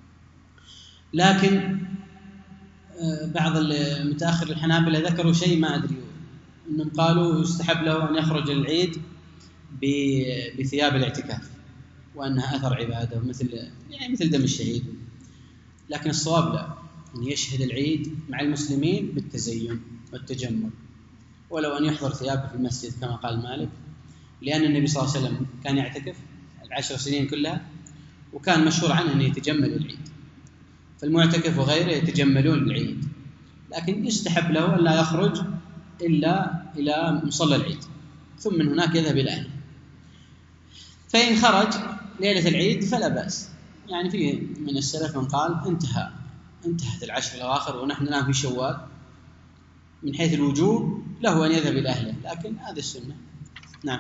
لكن بعض المتأخر الحنابلة ذكروا شيء ما أدري، أنهم قالوا يستحب له أن يخرج للعيد بثياب الاعتكاف وأنها أثر عبادة مثل يعني مثل دم الشهيد، لكن الصواب لا، أن يشهد العيد مع المسلمين بالتزين والتجمل، ولو أن يحضر ثيابه في المسجد كما قال مالك، لأن النبي صلى الله عليه وسلم كان يعتكف العشر سنين كلها وكان مشهور عنه أنه يتجمل العيد، فالمعتكف وغيره يتجملون العيد، لكن يستحب له أن لا يخرج إلا إلى مصلى العيد ثم من هناك يذهب إلى أهله. فإن خرج ليلة العيد فلا بأس، يعني فيه من السلف من قال انتهى انتهت العشر الأواخر ونحن الآن في شوال، من حيث الوجوب له أن يذهب إلى أهله، لكن هذا السنة. نعم.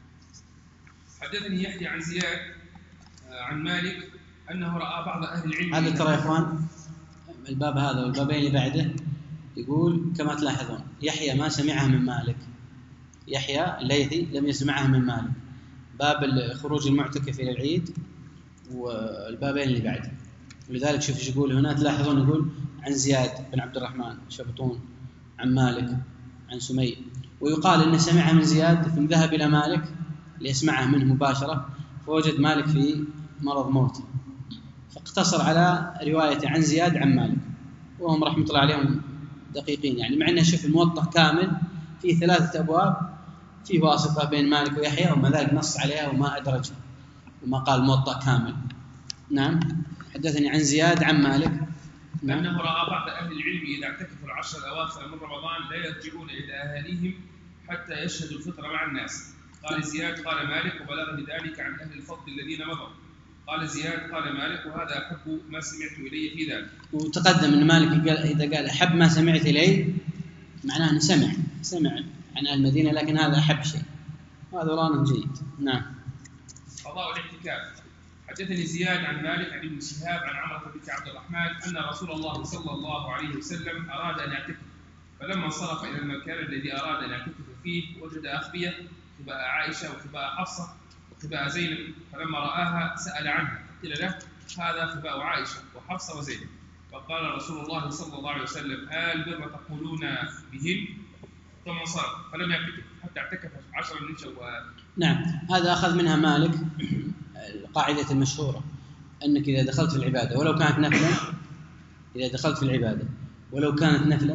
حدثني يحيى عن زياد عن مالك أنه رأى بعض أهل العلم. هذا ترى يا إخوان الباب هذا والبابين اللي بعده يقول كما تلاحظون يحيى ما سمعها من مالك، يحيى الليثي لم يسمعها من مالك، باب خروج المعتكف إلى العيد والبابين اللي بعده، ولذلك شوف ايش يقول هنا، تلاحظون يقول عن زياد بن عبد الرحمن شبطون عن مالك عن سمي، ويقال إنه سمعها من زياد ثم ذهب إلى مالك ليسمعها منه مباشرة فوجد مالك في مرض موته، فاقتصر على رواية عن زياد عن مالك، وهم رحمة الله عليهم دقيقين يعني، مع أنه شوف الموطأ كامل فيه ثلاثة أبواب فيه واسطة بين مالك ويحيى وما ذلك نص عليها وما أدرجها وما قال موطأ كامل. نعم. حدثني عن زياد عن مالك نعم. أنه رأى بعض أهل العلم إذا اعتكفوا العشر الأواخر من رمضان لا يرجعون إلى أهاليهم حتى يشهدوا الفطر مع الناس. قال زياد قال مالك وبلغني ذلك عن أهل الفضل الذين مضوا. قال زياد قال مالك وهذا أحب ما سمعت إليه في ذلك. وتقدم أن مالك إذا قال أحب ما سمعت إليه معناه أنه سمع سمع عن أهل المدينة، لكن هذا أحب شيء، وهذا رأي جيد. نعم. قضاء الاعتكاف. حدثني زياد عن مالك عن ابن شهاب عن عمرو بن عبد الرحمن أن رسول الله صلى الله عليه وسلم أراد أن يعتكف، فلما انصرف إلى المكان الذي أراد أن يعتكف فيه وجد أخبية خباء عائشة وخباء حفصة وخباء زينب، فلما رآها سأل عنها قيل له هذا خباء عائشة وحفصة وزينب، فقال رسول الله صلى الله عليه وسلم آل بر تقولون بهن، ثم انصرف فلم يعتكف حتى اعتكف عشرا من شوال. نعم. هذا أخذ منها مالك القاعدة المشهورة أنك إذا دخلت في العبادة ولو كانت نفلا، إذا دخلت في العبادة ولو كانت نفلا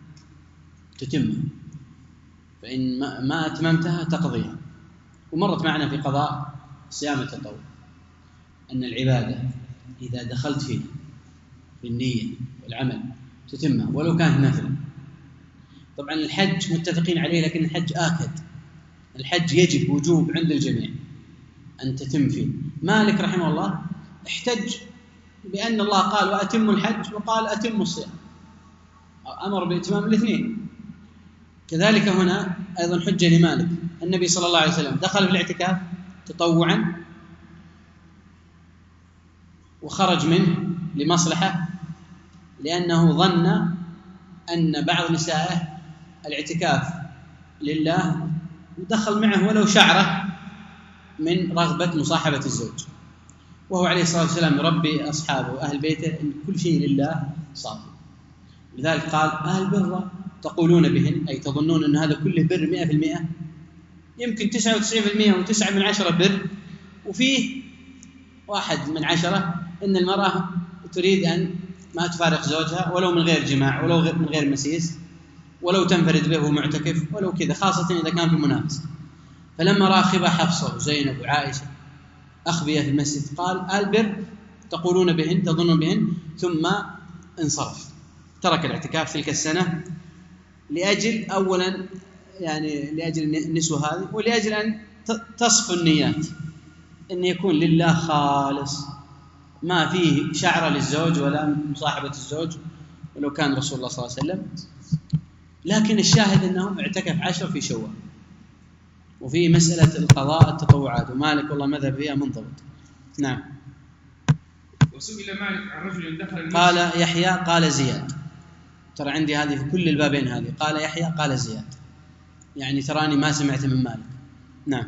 تتمها، فإن ما أتممتها تقضيها. ومرت معنا في قضاء صيام التطوع أن العبادة إذا دخلت فيها بالنية والعمل تتمها ولو كانت نفلا. طبعا الحج متفقين عليه، لكن الحج آكد، الحج يجب وجوب عند الجميع أن تتم فيه. مالك رحمه الله احتج بأن الله قال وأتموا الحج وقال أتموا الصيام، أمر بإتمام الاثنين. كذلك هنا أيضا حجة لمالك، النبي صلى الله عليه وسلم دخل في الاعتكاف تطوعا وخرج منه لمصلحة، لأنه ظن أن بعض نسائه الاعتكاف لله ودخل معه ولو شعرة من رغبة مصاحبة الزوج، وهو عليه الصلاة والسلام يربي أصحابه وأهل بيته إن كل شيء لله صافي. لذلك قال أهل بر تقولون بهن، أي تظنون أن هذا كله بر مئة في المئة، يمكن تسعة وتسعين في المئة وتسعة من عشرة بر، وفيه واحد من عشرة أن المرأة تريد أن ما تفارق زوجها ولو من غير جماع ولو من غير مسيس ولو تنفرد به معتكف ولو كذا، خاصة إذا كان في منافسة. فلما رأى خبا حفصة وزينب وعائشة أخبية في المسجد قال البر تقولون بهن تظنون بهن، ثم انصرف ترك الاعتكاف تلك السنة لأجل أولا يعني لأجل النسوة هذه، ولأجل أن تصفوا النيات أن يكون لله خالص، ما فيه شعر للزوج ولا مصاحبة الزوج ولو كان رسول الله صلى الله عليه وسلم. لكن الشاهد أنه اعتكف عشر في شوال. وفي مسألة القضاء التطوعات ومالك والله مذهب فيها منضبط. نعم. وسئل مالك عن رجل دخل المسجد قال يحيى قال زياد، ترى عندي هذه في كل البابين هذه، قال يحيى قال زياد، يعني تراني ما سمعت من مالك. نعم.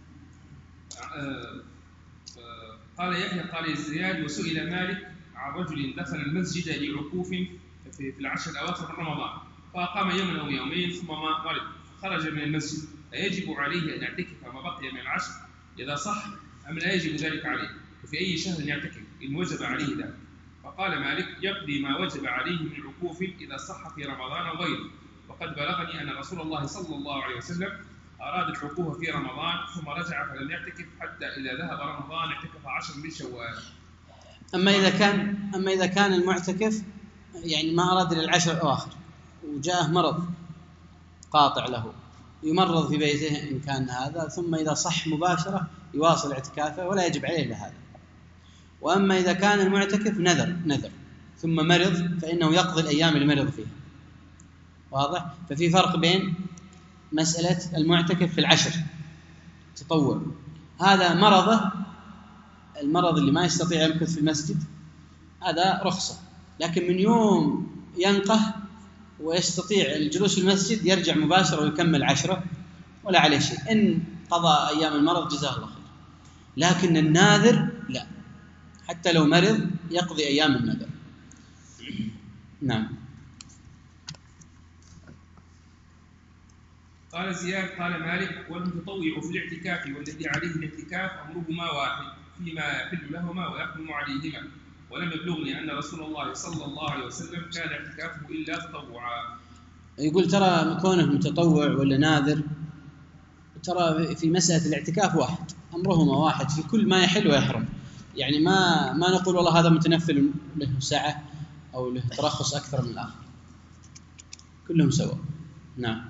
قال يحيى قال زياد وسئل مالك عن رجل دخل المسجد لعكوف في العشر الأواخر من رمضان، فأقام يوما أو يومين ثم مرض خرج من المسجد أيجب عليه أن يعتكف ما بقي من العشر إذا صح أم لا يجب ذلك عليه؟ وفي أي شهر يعتكف إن وجب عليه ذلك؟ فقال مالك: يقضي ما وجب عليه من عكوف إذا صح في رمضان أو غيره، وقد بلغني أن رسول الله صلى الله عليه وسلم أراد العكوف في رمضان ثم رجع فلم يعتكف حتى إذا ذهب رمضان اعتكف عشر من شوال. أما إذا كان أما إذا كان المعتكف يعني ما أراد للعشر الأواخر وجاءه مرض قاطع له يمرض في بيته إن كان هذا، ثم إذا صح مباشرة يواصل اعتكافه ولا يجب عليه إلا هذا. وأما إذا كان المعتكف نذر نذر ثم مرض فإنه يقضي الأيام اللي مرض فيها. واضح؟ ففي فرق بين مسألة المعتكف في العشر تطوع، هذا مرضه المرض اللي ما يستطيع يمكث في المسجد هذا رخصة، لكن من يوم ينقه ويستطيع الجلوس في المسجد يرجع مباشرة ويكمل عشرة ولا عليه شيء، إن قضى أيام المرض جزاه الله خير. لكن الناذر لا، حتى لو مرض يقضي أيام النذر. نعم. قال زياد: قال مالك: والمتطوع في الاعتكاف والذي عليه الاعتكاف أمرهما واحد فيما يحل لهما ويحرم عليهما، ولم يبلغني أن رسول الله صلى الله عليه وسلم كان اعتكافه إلا تطوعا. يقول ترى كونه متطوع ولا ناذر ترى في مسألة الاعتكاف واحد، أمرهما واحد في كل ما يحل ويحرم، يعني ما ما نقول والله هذا متنفل له سعة أو له ترخص أكثر من الآخر، كلهم سواء. نعم.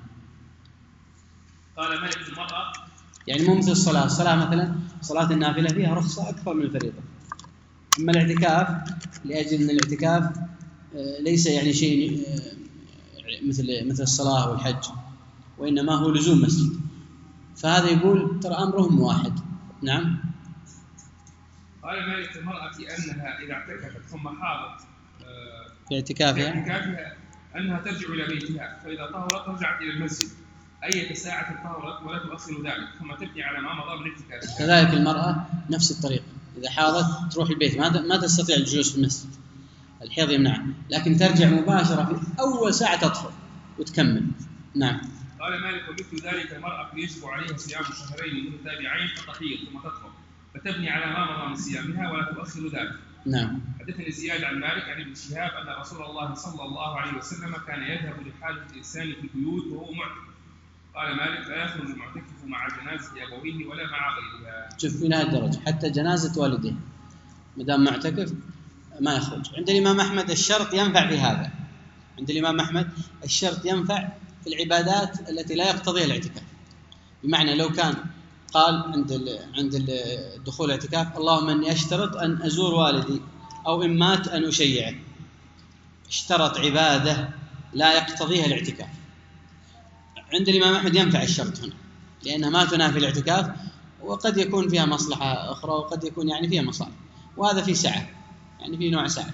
قال مالك: المرأة يعني مو مثل الصلاة، الصلاة مثلا صلاة النافلة فيها رخصة أكثر من الفريضة، أما الاعتكاف لأجل أن الاعتكاف ليس يعني شيء مثل مثل الصلاة والحج، وإنما هو لزوم مسجد، فهذا يقول ترى أمرهم واحد. نعم. قال مالك: المرأة أنها إذا اعتكفت ثم حاضت في اعتكافها اعتكافها أنها ترجع إلى بيتها، فإذا طهرت رجعت إلى المسجد أي ساعة طهرت ولا تؤخر ذلك، ثم تبني على ما مضى من اعتكافها. كذلك المرأة نفس الطريقة، إذا حاضت تروح البيت ما ما تستطيع الجلوس في المسجد، الحيض يمنعها، لكن ترجع مباشرة في أول ساعة تطهر وتكمل. نعم. قال مالك: ومثل ذلك المرأة يجب عليها صيام شهرين متتابعين فتحيض ثم تطهر فتبني على ما مضى من صيامها ولا تؤخر ذلك. نعم. حدثني زياد عن مالك عن ابن شهاب أن رسول الله صلى الله عليه وسلم كان يذهب لحاجة الإنسان في البيوت وهو معتكف. قال مالك: لا يخرج المعتكف مع جنازة أبويه ولا مع غيرها. شوف إلى هالدرجة حتى جنازة والديه ما دام معتكف ما يخرج. عند الإمام أحمد الشرط ينفع في هذا، عند الإمام أحمد الشرط ينفع في العبادات التي لا يقتضيها الاعتكاف، بمعنى لو كان قال عند عند الدخول الاعتكاف: اللهم اني اشترط ان ازور والدي او ان مات ان اشيعه، اشترط عباده لا يقتضيها الاعتكاف. عند الامام احمد ينفع الشرط هنا لانها ما تنافي الاعتكاف، وقد يكون فيها مصلحه اخرى وقد يكون يعني فيها مصالح، وهذا فيه سعه، يعني فيه نوع سعه.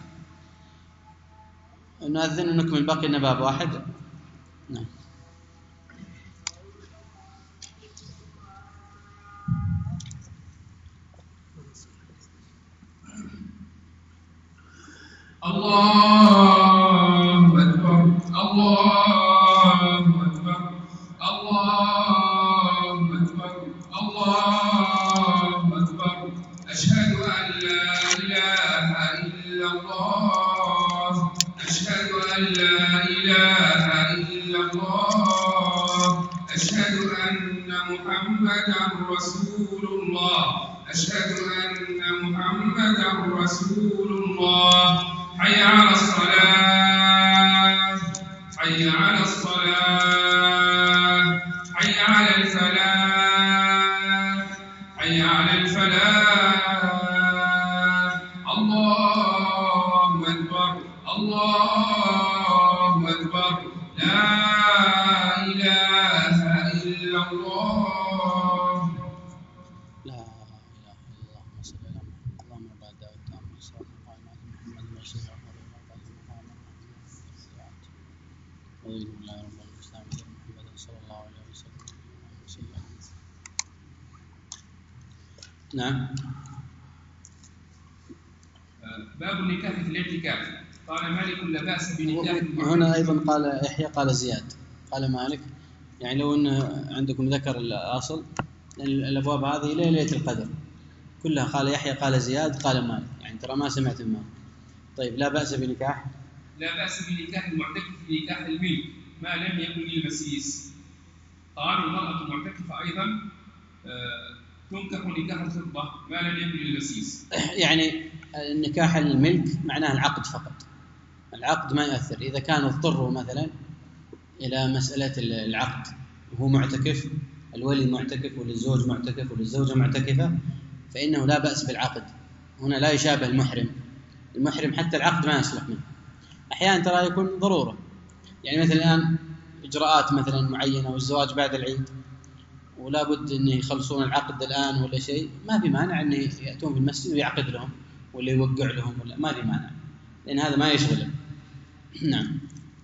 نؤذن ونكمل باقي لنا باب واحد. نعم. الله أكبر الله أكبر الله أكبر الله أكبر أشهد أن لا إله إلا الله أشهد أن لا إله إلا الله أشهد أن محمدا رسول الله أشهد أن محمدا رسول الله. حي على الصلاة حي على الصلاة حي على الفلاح حي على الفلاح. الله أكبر الله أكبر لا إله إلا الله. لا إله إلا الله صلى الله عليه وسلم. اللهم بعد دعوة التامة والصلاة والسلام على محمد رسول الله وعلى آله الله رب الإسلام محمد صلى الله عليه وسلم. نعم. باب النكاح في الاعتكاف. قال مالك: لا بأس بنكاح. هنا أيضا قال يحيى قال زياد قال مالك يعني لو أن عندكم ذكر الأصل، لأن الأبواب هذه إلى ليلة القدر كلها قال يحيى قال زياد قال مالك، يعني ترى ما سمعت مالك. طيب لا بأس بنكاح لا بأس بنكاح المعتكف بنكاح الملك ما لم يكن للمسيس. قالوا المرأة المعتكفة أيضا آه تنكح نكاح الخطبة ما لم يكن للمسيس. يعني النكاح الملك معناه العقد فقط، العقد ما يؤثر. إذا كان اضطروا مثلا إلى مسألة العقد وهو معتكف، الولي معتكف وللزوج معتكف وللزوجة معتكفة، فإنه لا بأس بالعقد. هنا لا يشابه المحرم. المحرم حتى العقد ما يصلح منه. أحيانا ترى يكون ضرورة، يعني مثلا الآن إجراءات مثلا معينة والزواج بعد العيد ولا بد أن يخلصون العقد الآن ولا شيء، ما في مانع أن يأتون في المسجد ويعقد لهم ولا يوقع لهم، ولا ما في مانع، لأن هذا ما يشغله. نعم.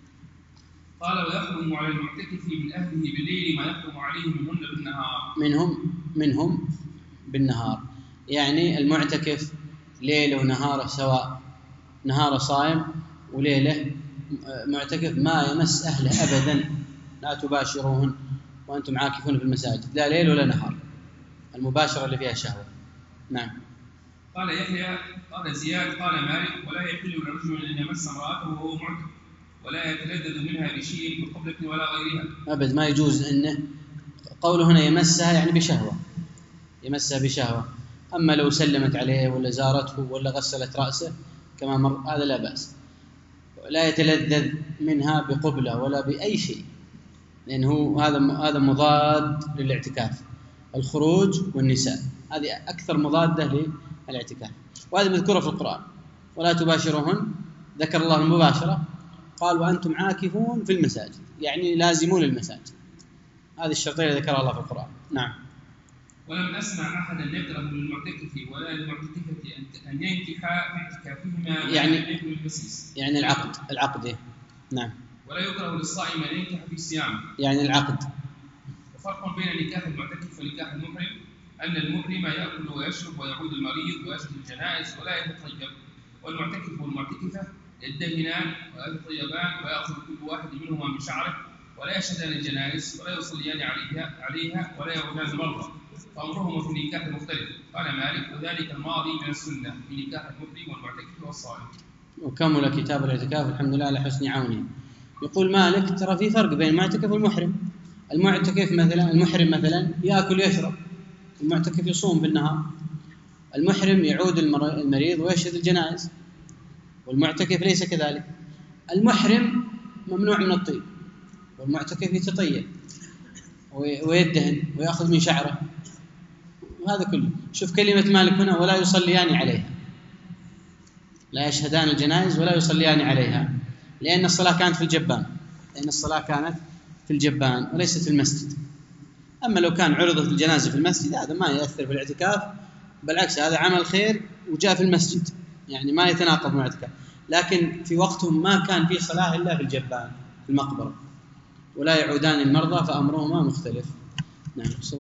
قال ويحرم على المعتكف من أهله بالليل ما يحرم عليه منهن بالنهار. منهم منهم بالنهار، يعني المعتكف ليله ونهاره سواء، نهاره صائم وليله معتكف، ما يمس أهله أبدا، لا تباشروهن وأنتم عاكفون في المساجد، لا ليل ولا نهار، المباشرة اللي فيها شهوة. نعم. قال يحيى قال زياد قال مالك ولا يحل لرجل أن يمس امرأته وهو معتكف ولا يتلذذ منها بشيء من قبلة ولا غيرها أبد، ما يجوز. أنه قوله هنا يمسها يعني بشهوة، يمسها بشهوة. أما لو سلمت عليه ولا زارته ولا غسلت رأسه كما مر هذا لا بأس. لا يتلذذ منها بقبلة ولا بأي شيء، لأنه هذا هذا مضاد للاعتكاف. الخروج والنساء هذه أكثر مضادة للاعتكاف، وهذا مذكورة في القرآن. ولا تباشرهن، ذكر الله المباشرة، قال وأنتم عاكفون في المساجد، يعني لازمون المساجد. هذه الشرطين ذكرها الله في القرآن. نعم. ولم أسمع أحدا يكره للمعتكف ولا للمعتكفة أن ينكحا في اعتكافهما يعني المسيس، يعني العقد العقد نعم. ولا يكره للصائم أن ينكح في الصيام، يعني العقد. وفرق بين نكاح المعتكف ونكاح المحرم أن المحرم يأكل ويشرب ويعود المريض ويشهد الجنائز ولا يتطيب، والمعتكف والمعتكفة يدهنان ويتطيبان ويأخذ كل واحد منهما من شعره ولا يشهدان الجنائز ولا يصليان عليها عليها ولا يعودان المرضى، فأمرهما في النكاح مختلف. قال مالك وذلك الماضي من السنة في نكاح المحرم والمعتكف والصائم. وكمل كتاب الاعتكاف الحمد لله على حسن عونه. يقول مالك ترى في فرق بين المعتكف والمحرم. المعتكف مثلا المحرم مثلا يأكل ويشرب، المعتكف يصوم بالنهار. المحرم يعود المريض ويشهد الجنائز، والمعتكف ليس كذلك. المحرم ممنوع من الطيب، والمعتكف يتطيب ويدهن ويأخذ من شعره، وهذا كله. شوف كلمة مالك هنا ولا يصليان عليها، لا يشهدان الجنائز ولا يصليان عليها، لأن الصلاة كانت في الجبان، لأن الصلاة كانت في الجبان وليست في المسجد. أما لو كان عرضت الجنازة في المسجد هذا ما يأثر في الاعتكاف، بالعكس هذا عمل خير وجاء في المسجد، يعني ما يتناقض مع الاعتكاف. لكن في وقتهم ما كان في صلاة إلا في الجبان في المقبرة، ولا يعودان المرضى، فأمرهما مختلف. نعم.